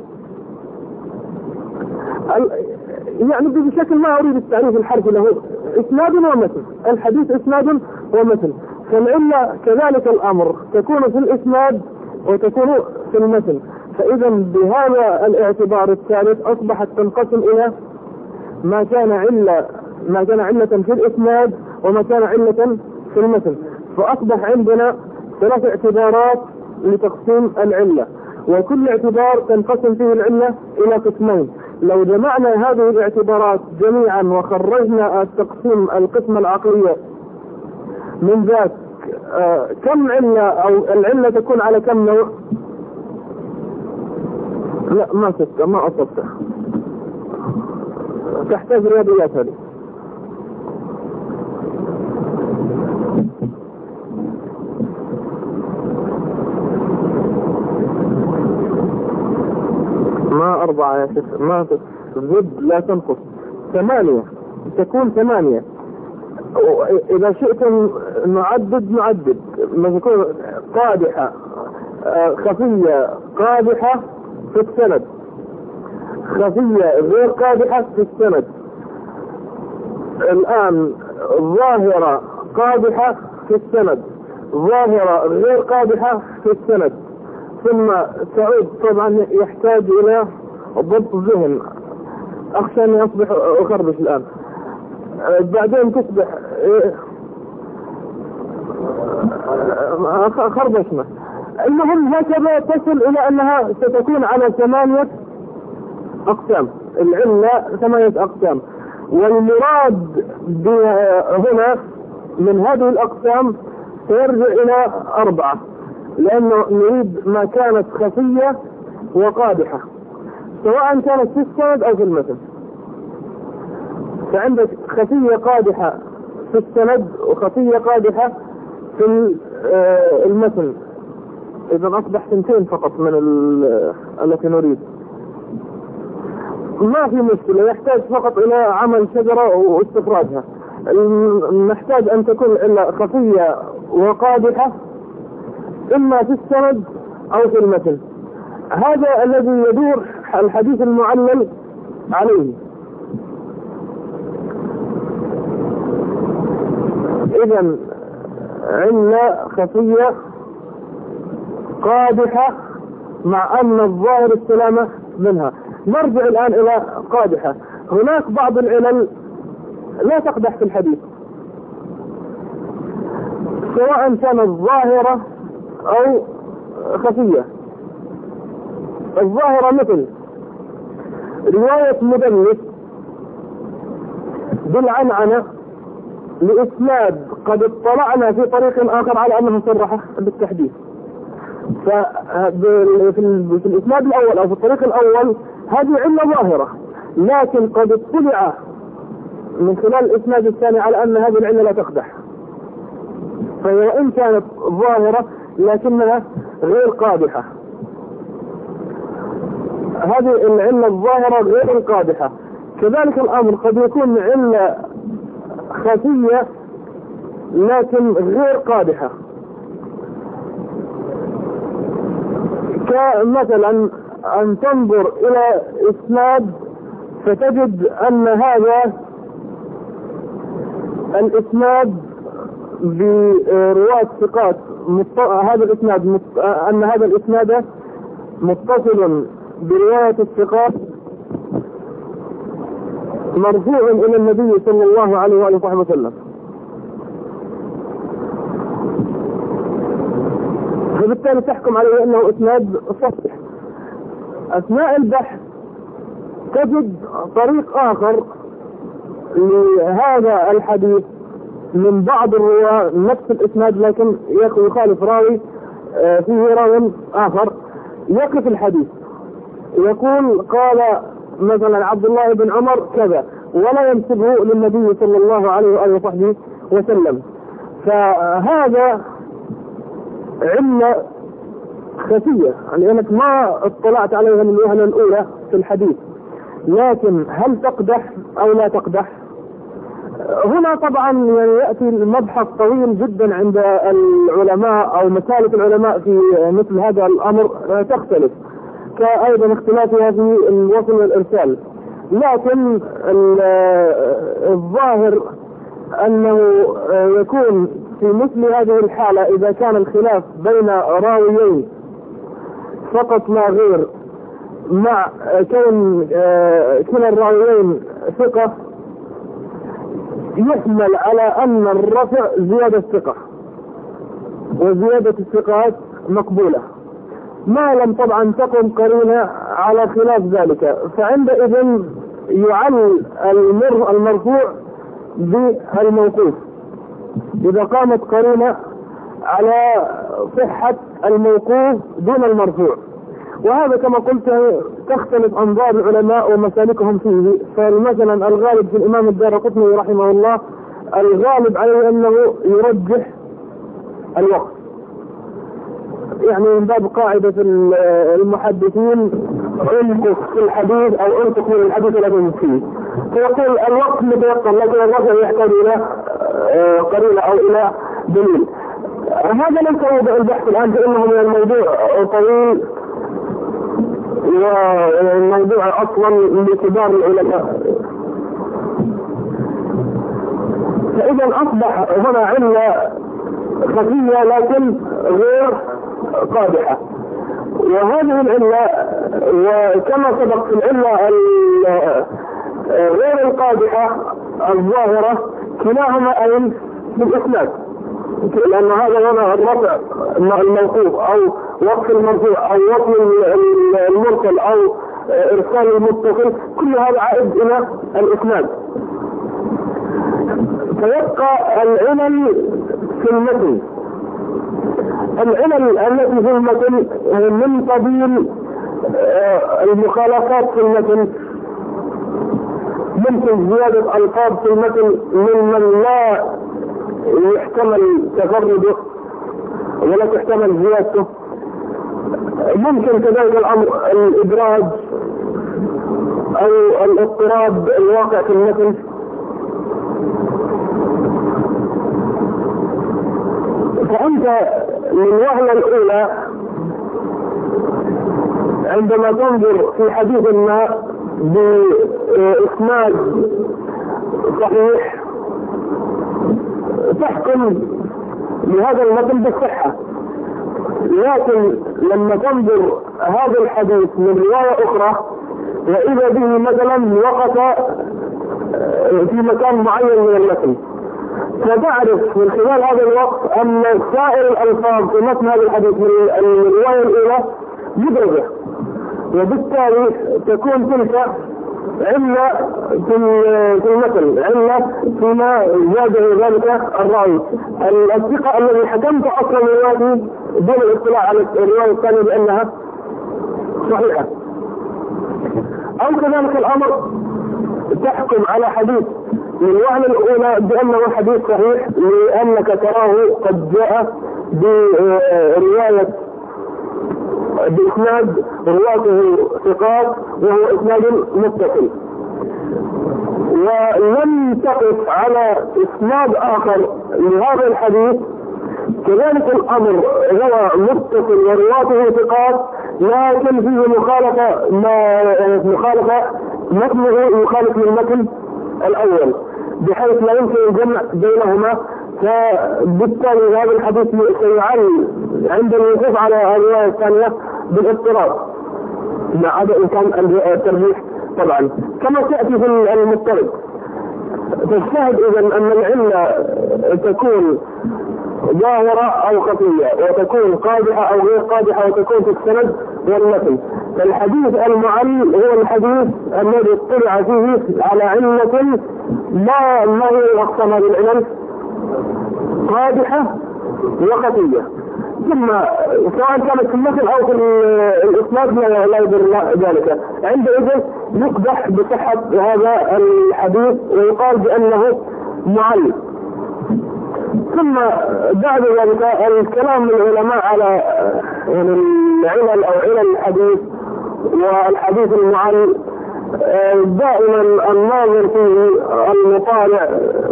يعني بشكل ما أريد التعريف الحرفي له، إسناد ومثل، الحديث إسناد ومثل. فالعلة كذلك الأمر تكون في الإسناد وتكون في المثل. فإذا بهذا الاعتبار الثالث أصبحت تنقسم إلى ما كان علة ما كان علة في الإسناد وما كان علة في المثل. فأصبح عندنا ثلاث اعتبارات لتقسيم العلة، وكل اعتبار تنقسم فيه العلة إلى قسمين. لو جمعنا هذه الاعتبارات جميعا وخرجنا التقسيم القسمة العقلية من ذات آه كم علة، أو العلة تكون على كم نوع؟ لا ما ستة، ما أصبت، تحتاج رياضيات هذه. ما أربعة يا شيخ، ما تزد لا تنقص، ثمانية تكون ثمانية. إذا شئتم نعدد نعدد، ما تكون قادحة خفية قادحة في السند، خفية غير قادحة في السند. الآن ظاهرة قادحة في السند، ظاهرة غير قادحة في السند، ثم تعود. طبعا يحتاج إلى ضبط الذهن، أخشى أن أصبح أخربش الآن، بعدين تصبح خربشنا. المهم هكذا تصل إلى أنها ستكون على ثمانية أقسام، العلة ثمانية أقسام. والمراد هنا من هذه الأقسام سيرجع إلى أربعة، لأنه نريد ما كانت خفية وقادحة سواء كانت في السند أو في المتن. فعندك خفية قادحة في السند وخفية قادحة في المتن. إذا أصبح سنتين فقط من التي نريد. ما في مشكلة، يحتاج فقط إلى عمل شجرة واستخراجها. نحتاج أن تكون إلا خفية وقادحة إما في السند أو في المتن. هذا الذي يدور الحديث المعلل عليه. إذن علة خفية قادحة مع أن الظاهر السلامة منها. نرجع الآن إلى قادحة. هناك بعض العلل لا تقدح في الحديث، سواء كانت ظاهرة أو خفية. الظاهرة مثل رواية مدلس بالعنعنة لإسناد قد اطلعنا في طريق آخر على أنه صرح بالتحديث. ففي الإسناد الأول أو في الطريق الأول هذه علة ظاهرة، لكن قد اطلع من خلال الإسناد الثاني على أن هذه العلة لا تقدح، فهي وإن كانت ظاهرة لكنها غير قادحة. هذه العلة الظاهرة غير القادحة. كذلك الأمر قد يكون علة خفية لكن غير قادحة، كمثلا أن تنظر إلى إسناد فتجد أن هذا الإسناد برواة ثقات مط... هذا الإسناد مط... أن هذا الإسناد متصل برواية الثقات مرفوع إلى النبي صلى الله عليه وآله وسلم، فبالتالي تحكم عليه أنه إسناد صحيح. أثناء البحث تجد طريق آخر لهذا الحديث من بعض الرواة نفس الإسناد لكن يخالف راوي فيه راوي آخر يقف الحديث يقول قال مثلا عبد الله بن عمر كذا ولا ينسبه للنبي صلى الله عليه وآله وصحبه وسلم. فهذا علة خفية لأنك ما اطلعت عليها من الوهلة الأولى في الحديث، لكن هل تقدح أو لا تقدح؟ هنا طبعا يعني يأتي المبحث طويل جدا عند العلماء أو مسالك العلماء في مثل هذا الأمر تختلف، كأيضا اختلافها في الوصل والإرسال. لكن الظاهر أنه يكون في مثل هذه الحالة إذا كان الخلاف بين راويين فقط لا غير مع كون كلا الراويين ثقة، يحمل على أن الرفع زيادة ثقة وزيادة الثقات مقبولة، ما لم طبعا تقم قرينة على خلاف ذلك، فعندئذ يعل المرفوع بالموقوف إذا قامت قرينة على صحة الموقوف دون المرفوع. وهذا كما قلت تختلف أنظار العلماء ومسالكهم فيه. فمثلا الغالب في الإمام الدارقطني رحمه الله الغالب عليه أنه يرجح الوقت، يعني من باب قاعدة المحدثين انقص في الحديث أو انقص من الحديث الذي فيه، فيقول الوقت متيقن لكن الرفع يحتاج إلى قرينة أو إلى دليل. هذا ليس موضوع البحث الآن فإنه من الموضوع طويل والموضوع أصلا لكبار العلماء. فإذا أصبح هنا علة خفية لكن غير قادحة، وهذه العلة وكما سبق في العلة غير القادحة الظاهرة كلاهما أين في الإسناد، لأن هذا هنا الرفع الموقوف أو وقف المرفوع أو وقف المرسل أو إرسال المتصل كل هذا عائد إلى الإسناد. فيبقى العلل في المتن. العلل التي في المتن من قبيل المخالفات في المتن، ممكن زيادة ألفاظ في المتن ممن لا يحتمل تفرده ولا تحتمل زيادته، ممكن كذلك الأمر الإدراج أو الاضطراب الواقع في المتن. فأنت من وهلة الأولى عندما تنظر في حديث ما بإسناد صحيح تحكم لهذا المتن بالصحة، لكن لما تنظر هذا الحديث من رواية أخرى وإذا به مثلا وقف في مكان معين من المتن، فتعرف من خلال هذا الوقت أن سائر الألفاظ في متن هذا الحديث من الرواية الأولى مدرجة، وبالتالي تكون تلك علة في المثل، علة فيما زاده ذلك الراوي الثقة الذي حكمت أصلا روايته دون الاطلاع على الرواية الثانية بأنها صحيحة. أو كذلك الأمر تحكم على حديث من الوهلة الأولى بأنه حديث صحيح لأنك تراه قد جاء برواية بإسناد رواته ثقات وهو إسناد متصل، ولم تقف على إسناد آخر لهذا الحديث كذلك الأمر هو متصل ورواته ثقات لكن فيه مخالفة ما مخالفة متنه يخالف للمتن الأول بحيث لا يمكن الجمع بينهما، فبالتالي هذا الحديث سيعل عند الوقوف على الرواية الثانية بالاضطراب مع عدم إمكان الترجيح طبعا كما تأتي في المضطرب. فالشاهد إذن أن العلة تكون ظاهرة أو خفية وتكون قادحة أو غير قادحة وتكون في السند والمتن. فالحديث المعل هو الحديث الذي اطلع فيه على علة ما ما هي الأقسام هذه العلل قادحة وخفية، ثم سواء كانت في المثل أو في الإسناد لا يدر ذلك، عندئذ يقدح بصحة هذا الحديث ويقال بأنه معل. ثم بعد ذلك الكلام من العلماء على العلل أو علل الحديث والحديث المعل دائما الناظر فيه المطالع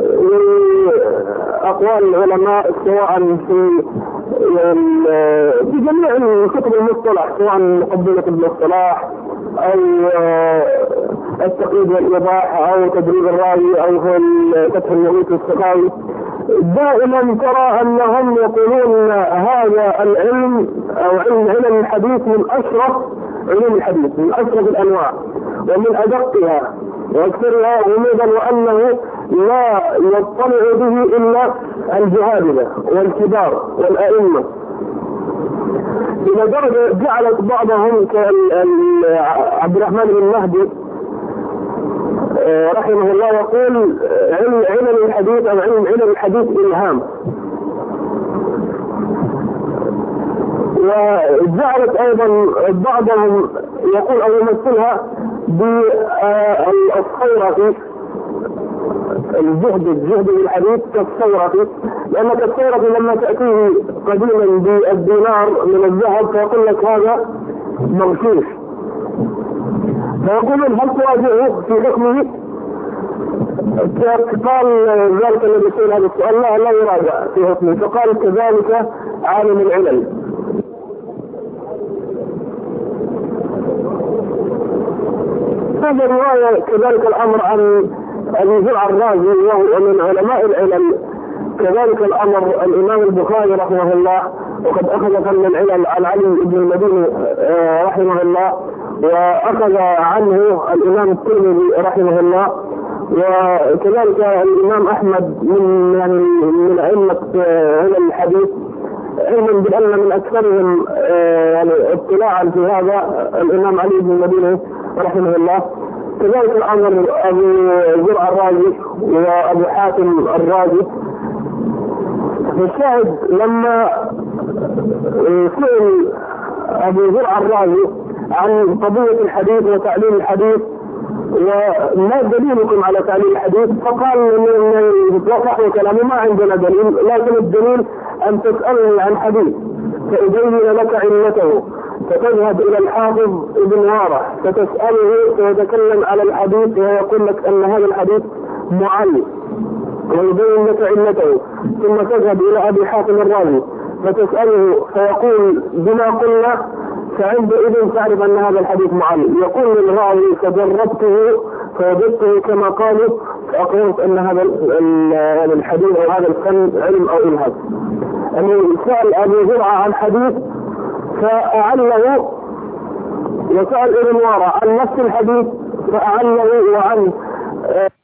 لأقوال العلماء سواء في في جميع كتب المصطلح سواء مقدمة المصطلح أو التقييد والإيضاح أو تدريب الراوي أو في فتح المغيث السخاوي، دائما ترى أنهم يقولون هذا العلم أو علم علم الحديث من أشرف علم الحديث، من أشرف الأنواع ومن أدقها وأكثرها غموضا، وأنه لا يطلع به إلا الجهابذة والكبار والأئمة، إلى درجة جعلت بعضهم كعبد الرحمن بن مهدي رحمه الله يقول علم علم الحديث أو علم علم الحديث إلهام، وجعلت أيضا بعضهم يقول أو يمثلها بالصيرفي الزهد الزهد بالحديث كالصيرفي، لأن كالصيرفي لما تأتيه قديما بالدينار من الذهب فيقول لك هذا مغشوش، فيقولون هل تواجهه في حكمه؟ قال ذلك الذي سئل هذا السؤال لا لا يراجع في حكمه، فقال كذلك عالم العلل. هذا رواية كذلك الأمر عن أبي زرع الرازي وهو من علماء العلل، كذلك الأمر الإمام البخاري رحمه الله وقد أخذ فن العلل عن علي بن المديني رحمه الله، وأخذ عنه الإمام الترمذي رحمه الله، وكذلك الإمام أحمد من يعني من أئمة علم الحديث، علما بأن من أكثرهم يعني اطلاعا في هذا الإمام علي بن المديني رحمه الله. كذلك الأمر أبو زرع الرازي وأبو حاتم الرازي. فالشاهد لما سئل أبو زرع الرازي عن قضية الحديث وتعليم الحديث وما دليلكم على تعليم الحديث، فقال وصحوا كلامه ما عندنا دليل، لكن الدليل أن تسألني عن حديث فأبين لك علته فتذهب إلى الحافظ ابن وارح فتسأله فيتكلم على الحديث ويقول لك أن هذا الحديث معل ويبين لك علته. ثم تذهب إلى أبي حاتم الرازي فتسأله فيقول بما قلنا، فعندئذ تعرف أن هذا الحديث معل. يقول للراوي فجربته فوجدته كما قالوا فأقررت أن هذا الحديث أو هذا الفن علم أو إلهام. أنه سأل أبو زرعة عن حديث فأعله، وسأل ابن وارع عن نفس الحديث فأعله وعن